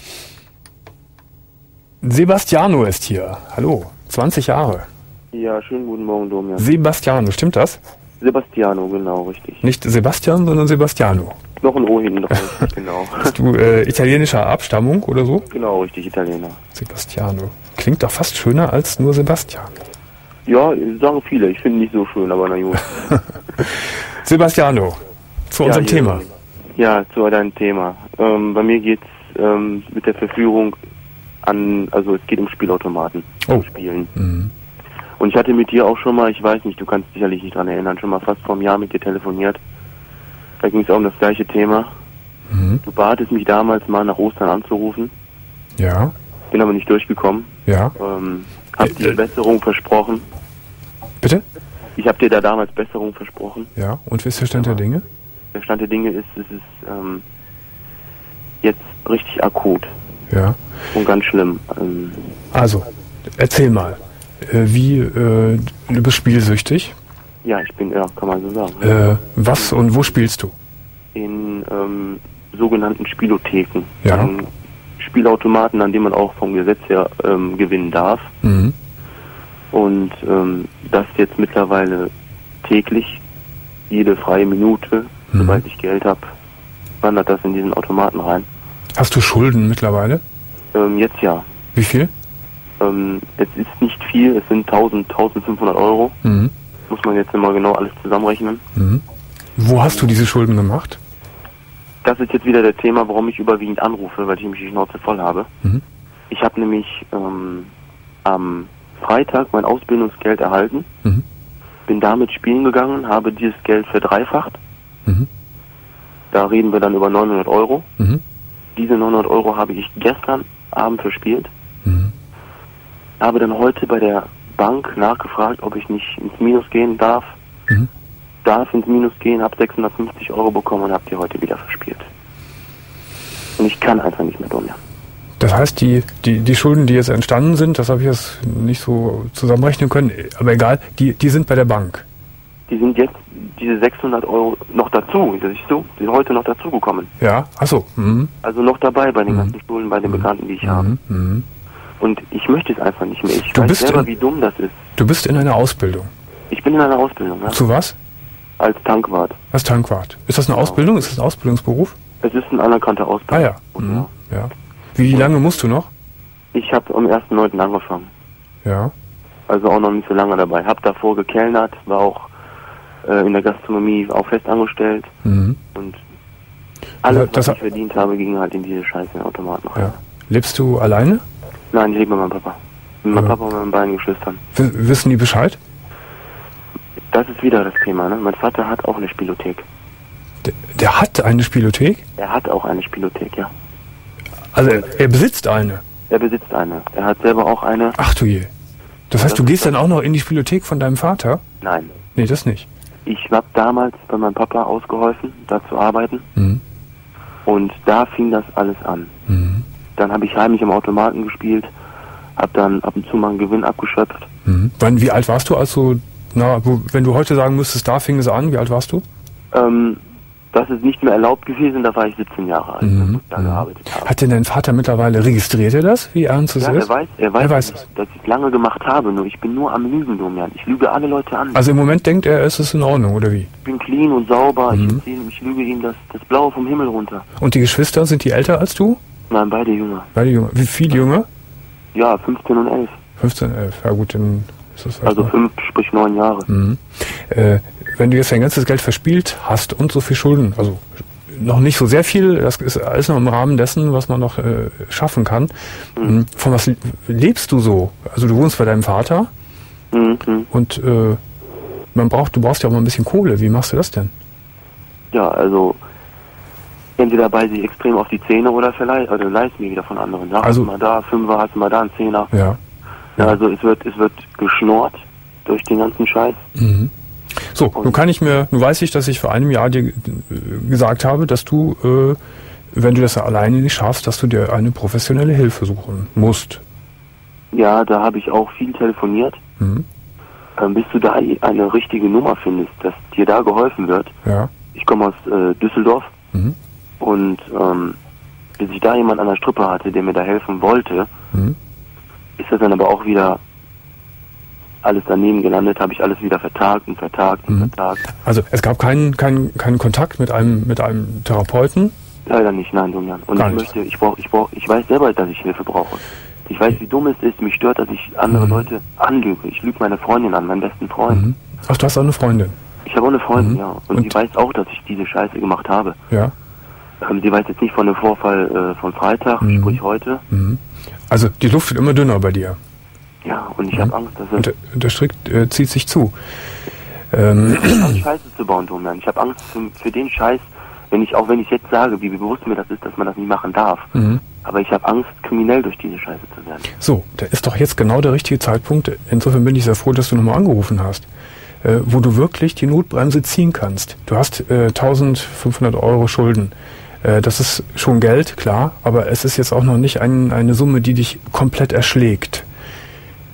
Sebastiano ist hier. Hallo, zwanzig Jahre. Ja, schönen guten Morgen, Domian. Sebastiano, stimmt das? Sebastiano, genau, richtig. Nicht Sebastian, sondern Sebastiano. Noch ein O hinten drauf, genau. Bist du äh, italienischer Abstammung oder so? Genau, richtig, Italiener. Sebastiano. Klingt doch fast schöner als nur Sebastian. Ja, sagen viele. Ich finde nicht so schön, aber na gut. Sebastiano, zu unserem ja, Thema. Ja, zu deinem Thema. Ähm, bei mir geht's ähm, mit der Verführung an, also es geht um Spielautomaten. Oh. Um Spielen. Mhm. Und ich hatte mit dir auch schon mal, ich weiß nicht, du kannst dich sicherlich nicht dran erinnern, schon mal fast vor einem Jahr mit dir telefoniert. Da ging es auch um das gleiche Thema. Mhm. Du batest mich damals mal nach Ostern anzurufen. Ja. Bin aber nicht durchgekommen. Ja. Ähm, hab äh, dir Besserung versprochen. Bitte? Ich habe dir da damals Besserung versprochen. Ja, und wie ist der Stand der Dinge? Der Stand der Dinge ist, es ist ähm, jetzt richtig akut. Ja. Und ganz schlimm. Ähm, also, Erzähl mal, äh, wie, äh, du bist spielsüchtig? Ja, ich bin, ja, kann man so sagen. Äh, was und wo spielst du? In ähm, sogenannten Spielotheken. Ja. An Spielautomaten, an denen man auch vom Gesetz her ähm, gewinnen darf. Mhm. Und ähm, das jetzt mittlerweile täglich, jede freie Minute, mhm. sobald ich Geld habe, wandert das in diesen Automaten rein. Hast du Schulden mittlerweile? Ähm, jetzt ja. Wie viel? Ähm, es ist nicht viel, es sind tausend, tausendfünfhundert Euro. Mhm. Muss man jetzt immer genau alles zusammenrechnen. Mhm. Wo hast du diese Schulden gemacht? Das ist jetzt wieder das Thema, warum ich überwiegend anrufe, weil ich nämlich die Schnauze voll habe. Mhm. Ich habe nämlich ähm, am Freitag mein Ausbildungsgeld erhalten, Mhm. bin damit spielen gegangen, habe dieses Geld verdreifacht. Mhm. Da reden wir dann über neunhundert Euro. Mhm. Diese neunhundert Euro habe ich gestern Abend verspielt. Mhm. Habe dann heute bei der Bank nachgefragt, ob ich nicht ins Minus gehen darf. Mhm. Darf ins Minus gehen, habe sechshundertfünfzig Euro bekommen und habe die heute wieder verspielt. Und ich kann einfach nicht mehr, Domian. Das heißt, die, die, die Schulden, die jetzt entstanden sind, das habe ich jetzt nicht so zusammenrechnen können, aber egal, die, die sind bei der Bank. Die sind jetzt, diese sechshundert Euro noch dazu, siehst du, die sind heute noch dazugekommen. Ja, achso. Mhm. Also noch dabei bei den Mhm. ganzen Schulden, bei den Bekannten, die ich habe. Mhm. Mhm. Und ich möchte es einfach nicht mehr. Ich Du weiß bist selber, in- wie dumm das ist. Du bist in einer Ausbildung. Ich bin in einer Ausbildung, ja, Zu was? als Tankwart. Als Tankwart. Ist das eine Genau. Ausbildung? Ist das ein Ausbildungsberuf? Es ist ein anerkannter Ah Ausbildung. ja. Mhm. Ja. Wie lange musst du noch? Ich habe am ersten neunten angefangen. Ja. Also auch noch nicht so lange dabei. Hab davor gekellnert, war auch äh, in der Gastronomie auch fest angestellt. Mhm. Und alles, Das- was ich verdient habe, ging halt in diese scheiße Automaten rein. Ja. Lebst du alleine? Nein, ich lebe mit meinem Papa. Mit meinem Ja. Papa und meinen beiden Geschwistern. W wissen die Bescheid? Das ist wieder das Thema, ne? Mein Vater hat auch eine Spielothek. Der, der hat eine Spielothek? Er hat auch eine Spielothek, ja. Also er, er besitzt eine. Er besitzt eine. Er hat selber auch eine. Ach du je. Das heißt, du gehst dann auch noch in die Spielothek von deinem Vater? Nein. Nee, das nicht. Ich habe damals bei meinem Papa ausgeholfen, da zu arbeiten. Mhm. Und da fing das alles an. Mhm. Dann habe ich heimlich am Automaten gespielt, habe dann ab und zu mal einen Gewinn abgeschöpft. Mhm. Wann, wie alt warst du, als du, na, wo, wenn du heute sagen müsstest, da fing es an, wie alt warst du? Ähm, das ist nicht mehr erlaubt gewesen, da war ich siebzehn Jahre alt, Mhm. als ich da gearbeitet habe. Hat denn dein Vater mittlerweile, registriert er das, wie ernst es Ja, ist? er weiß, er weiß, Er weiß dass, dass ich es lange gemacht habe, nur ich bin nur am Lügen, Domian. Ich lüge alle Leute an. Also im Moment denkt er, es ist in Ordnung, oder wie? Ich bin clean und sauber, Mhm. ich, erzähle, ich lüge ihm das, das Blaue vom Himmel runter. Und die Geschwister, sind die älter als du? Nein, beide jünger. Beide jünger. Wie viel jünger? Ja, fünfzehn und elf. fünfzehn, elf. Ja gut, dann ist das halt Also noch- fünf, sprich neun Jahre. Mhm. Äh, wenn du jetzt dein ganzes Geld verspielt hast und so viel Schulden, also noch nicht so sehr viel, das ist alles noch im Rahmen dessen, was man noch äh, schaffen kann. Mhm. Von was lebst du so? Also du wohnst bei deinem Vater Mhm. und äh, man braucht, du brauchst ja auch mal ein bisschen Kohle. Wie machst du das denn? Ja, also entweder beiße ich extrem auf die Zähne oder verleih, oder leist mir wieder von anderen. Ja, Also- hast du mal da, Fünfer, hast du mal da einen Zehner. Ja. Ja, also es wird, es wird geschnort durch den ganzen Scheiß. Mhm. So, Und- nun kann ich mir, nun weiß ich, dass ich vor einem Jahr dir äh, gesagt habe, dass du, äh, wenn du das alleine nicht schaffst, dass du dir eine professionelle Hilfe suchen musst. Ja, da habe ich auch viel telefoniert. Mhm. Ähm, bis du da eine richtige Nummer findest, dass dir da geholfen wird. Ja. Ich komme aus äh, Düsseldorf Mhm. und ähm, bis ich da jemand an der Strippe hatte, der mir da helfen wollte, Mhm. ist das dann aber auch wieder alles daneben gelandet, habe ich alles wieder vertagt und vertagt und Mhm. vertagt. Also es gab keinen keinen keinen Kontakt mit einem mit einem Therapeuten. Leider nicht, nein, Domian. Und Gar ich nicht. möchte, ich brauche, ich brauche, ich weiß selber, dass ich Hilfe brauche. Ich weiß, wie dumm es ist, mich stört, dass ich andere Mhm. Leute anlüge. Ich lüge meine Freundin an, meinen besten Freund. Mhm. Ach, du hast auch eine Freundin. Ich habe auch eine Freundin, Mhm. ja. Und, Und- sie weiß auch, dass ich diese Scheiße gemacht habe. Ja. Ähm, sie weiß jetzt nicht von dem Vorfall äh, von Freitag, Mhm. sprich heute. Mhm. Also die Luft wird immer dünner bei dir. Ja, und ich Mhm. habe Angst, dass Und es der, der Strick äh, zieht sich zu. Ähm, an Scheiße zu bauen, Domian. Ich habe Angst für, für den Scheiß, wenn ich, auch wenn ich jetzt sage, wie bewusst mir das ist, dass man das nicht machen darf. mhm. Aber ich habe Angst, kriminell durch diese Scheiße zu werden. So, da ist doch jetzt genau der richtige Zeitpunkt. Insofern bin ich sehr froh, dass du nochmal angerufen hast, äh, wo du wirklich die Notbremse ziehen kannst. Du hast äh, eintausendfünfhundert Euro Schulden. Äh, das ist schon Geld, klar, aber es ist jetzt auch noch nicht ein, eine Summe, die dich komplett erschlägt.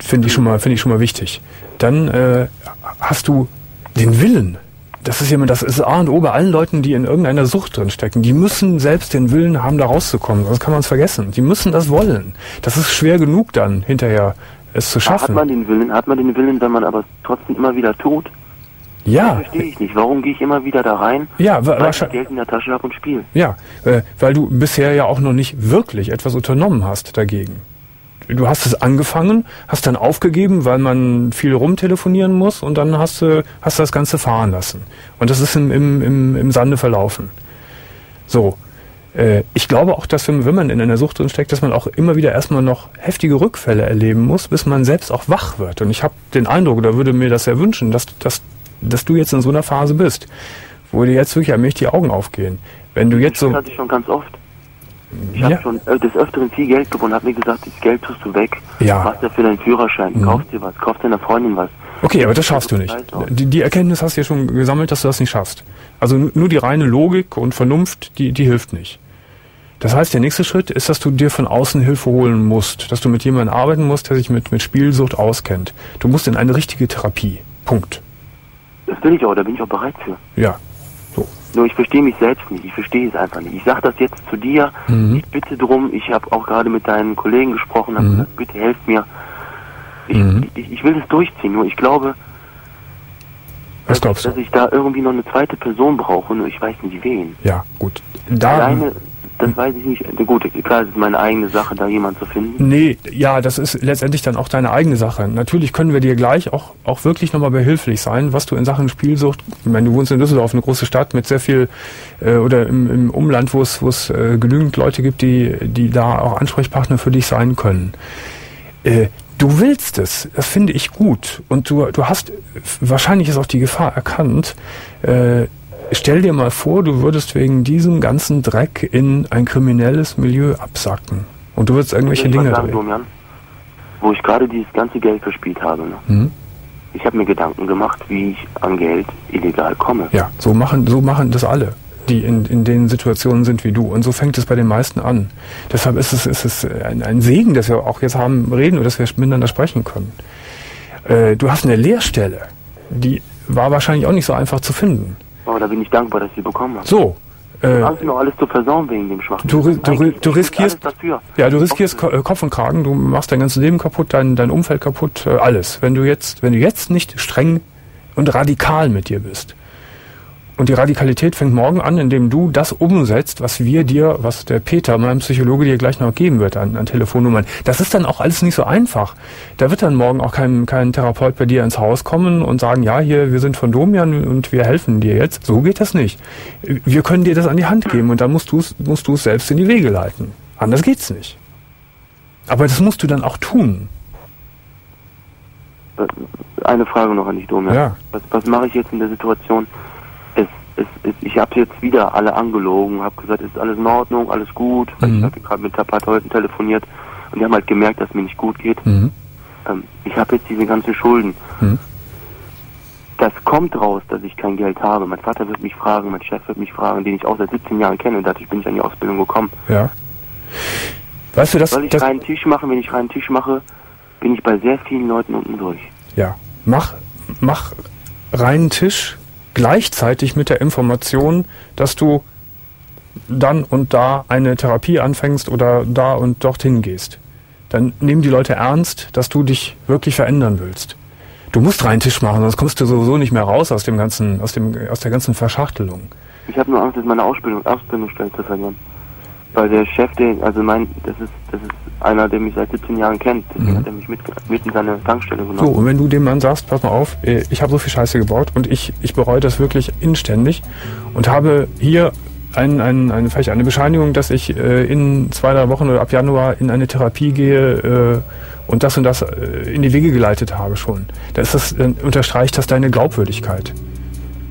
finde ich schon mal, finde ich schon mal wichtig. Dann äh, hast du den Willen. Das ist jemand, das ist A und O bei allen Leuten, die in irgendeiner Sucht drin stecken. Die müssen selbst den Willen haben, da rauszukommen. Sonst kann man es vergessen. Die müssen das wollen. Das ist schwer genug dann hinterher, es zu schaffen. Hat man den Willen, hat man den Willen, wenn man aber trotzdem immer wieder tut? Ja. Das verstehe ich nicht. Warum gehe ich immer wieder da rein? Ja, weil ich Geld in der Tasche habe und spiele. Ja, äh, weil du bisher ja auch noch nicht wirklich etwas unternommen hast dagegen. Du hast es angefangen, hast dann aufgegeben, weil man viel rumtelefonieren muss und dann hast du hast das Ganze fahren lassen. Und das ist im, im, im, im Sande verlaufen. So, äh, ich glaube auch, dass wenn, wenn man in einer Sucht drin steckt, dass man auch immer wieder erstmal noch heftige Rückfälle erleben muss, bis man selbst auch wach wird. Und ich habe den Eindruck, oder würde mir das sehr wünschen, dass, dass, dass du jetzt in so einer Phase bist, wo dir jetzt wirklich allmählich die Augen aufgehen. Wenn du jetzt so... Das hatte ich schon ganz oft. Ich Ja. habe schon äh, des Öfteren viel Geld gewonnen, habe mir gesagt, das Geld tust du weg, Ja. machst dafür deinen Führerschein, Mhm. kaufst dir was, kaufst deiner Freundin was. Okay, aber das schaffst du nicht. Die, die Erkenntnis hast du ja schon gesammelt, dass du das nicht schaffst. Also n- nur die reine Logik und Vernunft, die, die hilft nicht. Das heißt, der nächste Schritt ist, dass du dir von außen Hilfe holen musst, dass du mit jemandem arbeiten musst, der sich mit, mit Spielsucht auskennt. Du musst in eine richtige Therapie. Punkt. Das will ich auch, da bin ich auch bereit für. Ja. Nur ich verstehe mich selbst nicht, ich verstehe es einfach nicht. Ich sage das jetzt zu dir, Mhm. ich bitte drum, ich habe auch gerade mit deinen Kollegen gesprochen, habe Mhm. gesagt, bitte helft mir. Ich, Mhm. ich, ich will das durchziehen, nur ich glaube, Was glaubst du? dass ich da irgendwie noch eine zweite Person brauche, nur ich weiß nicht wen. Ja, gut. Da, Alleine, das weiß ich nicht. Gut, klar, es ist meine eigene Sache, da jemanden zu finden. Nee, ja, das ist letztendlich dann auch deine eigene Sache. Natürlich können wir dir gleich auch, auch wirklich nochmal behilflich sein, was du in Sachen Spielsucht, ich meine, du wohnst in Düsseldorf, eine große Stadt mit sehr viel, äh, oder im, im Umland, wo es, wo es äh, genügend Leute gibt, die, die da auch Ansprechpartner für dich sein können. Äh, du willst es, das finde ich gut. Und du, du hast, wahrscheinlich ist auch die Gefahr erkannt, äh, stell dir mal vor, du würdest wegen diesem ganzen Dreck in ein kriminelles Milieu absacken. Und du würdest irgendwelche Soll ich Dinge mal sagen, drehen. Domian, wo ich gerade dieses ganze Geld verspielt habe. Ne? Mhm. Ich habe mir Gedanken gemacht, wie ich an Geld illegal komme. Ja, so machen, so machen das alle, die in, in den Situationen sind wie du. Und so fängt es bei den meisten an. Deshalb ist es, ist es ein, ein Segen, dass wir auch jetzt haben reden und dass wir miteinander sprechen können. Äh, du hast eine Lehrstelle, die war wahrscheinlich auch nicht so einfach zu finden. Aber da bin ich dankbar, dass ich sie bekommen habe. So. Äh, Angst, mir noch alles zu versauen wegen dem Schwachsinn. Du, ri- du, ri- Eigentlich, du ich riskierst, tue alles dafür. ja, du riskierst Ko- äh, Kopf und Kragen, du machst dein ganzes Leben kaputt, dein, dein Umfeld kaputt, äh, alles. Wenn du jetzt, wenn du jetzt nicht streng und radikal mit dir bist. Und die Radikalität fängt morgen an, indem du das umsetzt, was wir dir, was der Peter, mein Psychologe, dir gleich noch geben wird an, an Telefonnummern. Das ist dann auch alles nicht so einfach. Da wird dann morgen auch kein, kein Therapeut bei dir ins Haus kommen und sagen, ja, hier, wir sind von Domian und wir helfen dir jetzt. So geht das nicht. Wir können dir das an die Hand geben und dann musst du es musst du es selbst in die Wege leiten. Anders geht's nicht. Aber das musst du dann auch tun. Eine Frage noch an dich, Domian. Ja. Was, was mache ich jetzt in der Situation? Es, es, es, ich habe jetzt wieder alle angelogen, habe gesagt, es ist alles in Ordnung, alles gut. Mhm. Ich habe gerade mit ein paar Leuten telefoniert und die haben halt gemerkt, dass mir nicht gut geht. Mhm. Ähm, ich habe jetzt diese ganzen Schulden. Mhm. Das kommt raus, dass ich kein Geld habe. Mein Vater wird mich fragen, mein Chef wird mich fragen, den ich auch seit siebzehn Jahren kenne und dadurch bin ich an die Ausbildung gekommen. Ja. Weißt du, das, Soll ich das reinen Tisch machen? Wenn ich reinen Tisch mache, bin ich bei sehr vielen Leuten unten durch. ja, mach, mach reinen Tisch gleichzeitig mit der Information, dass du dann und da eine Therapie anfängst oder da und dorthin gehst. Dann nehmen die Leute ernst, dass du dich wirklich verändern willst. Du musst reinen Tisch machen, sonst kommst du sowieso nicht mehr raus aus dem ganzen, aus dem, aus der ganzen Verschachtelung. Ich habe nur Angst, dass meine Ausbildung, Ausbildungsstelle zu verlieren. Weil der Chef, der, also mein, das ist, das ist einer, der mich seit siebzehn Jahren kennt. Deswegen Mhm. hat er mich mit, mit in seine Tankstelle So, genommen. und wenn du dem Mann sagst, pass mal auf, äh, ich habe so viel Scheiße gebaut und ich, ich bereue das wirklich inständig und habe hier ein, ein, eine, vielleicht eine Bescheinigung, dass ich äh, in zwei, drei Wochen oder ab Januar in eine Therapie gehe äh, und das und das äh, in die Wege geleitet habe schon. Da ist das, dann unterstreicht das deine Glaubwürdigkeit.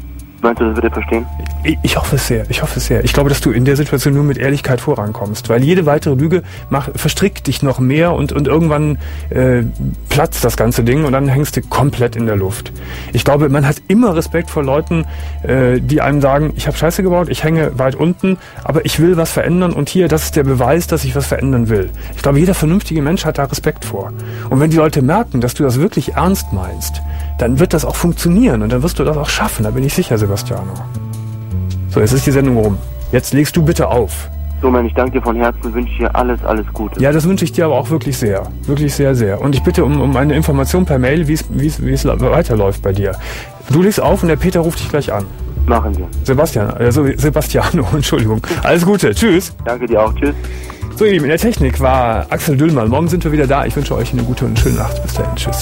Meinst du, das wird er verstehen? Ich, ich hoffe es sehr, ich hoffe es sehr. Ich glaube, dass du in der Situation nur mit Ehrlichkeit vorankommst, weil jede weitere Lüge macht, verstrickt dich noch mehr und, und irgendwann äh, platzt das ganze Ding und dann hängst du komplett in der Luft. Ich glaube, man hat immer Respekt vor Leuten, äh, die einem sagen, ich habe Scheiße gebaut, ich hänge weit unten, aber ich will was verändern und hier, das ist der Beweis, dass ich was verändern will. Ich glaube, jeder vernünftige Mensch hat da Respekt vor. Und wenn die Leute merken, dass du das wirklich ernst meinst, dann wird das auch funktionieren und dann wirst du das auch schaffen, da bin ich sicher, Sebastiano. So, jetzt ist die Sendung rum. Jetzt legst du bitte auf. So, Mann, ich danke dir von Herzen, wünsche dir alles, alles Gute. Ja, das wünsche ich dir aber auch wirklich sehr. Wirklich sehr, sehr. Und ich bitte um, um eine Information per Mail, wie es wie es wie es weiterläuft bei dir. Du legst auf und der Peter ruft dich gleich an. Machen wir. Sebastian, also Sebastiano, Entschuldigung. Alles Gute, tschüss. Danke dir auch, tschüss. So, ihr Lieben, in der Technik war Axel Düllmann. Morgen sind wir wieder da. Ich wünsche euch eine gute und schöne Nacht. Bis dahin, tschüss.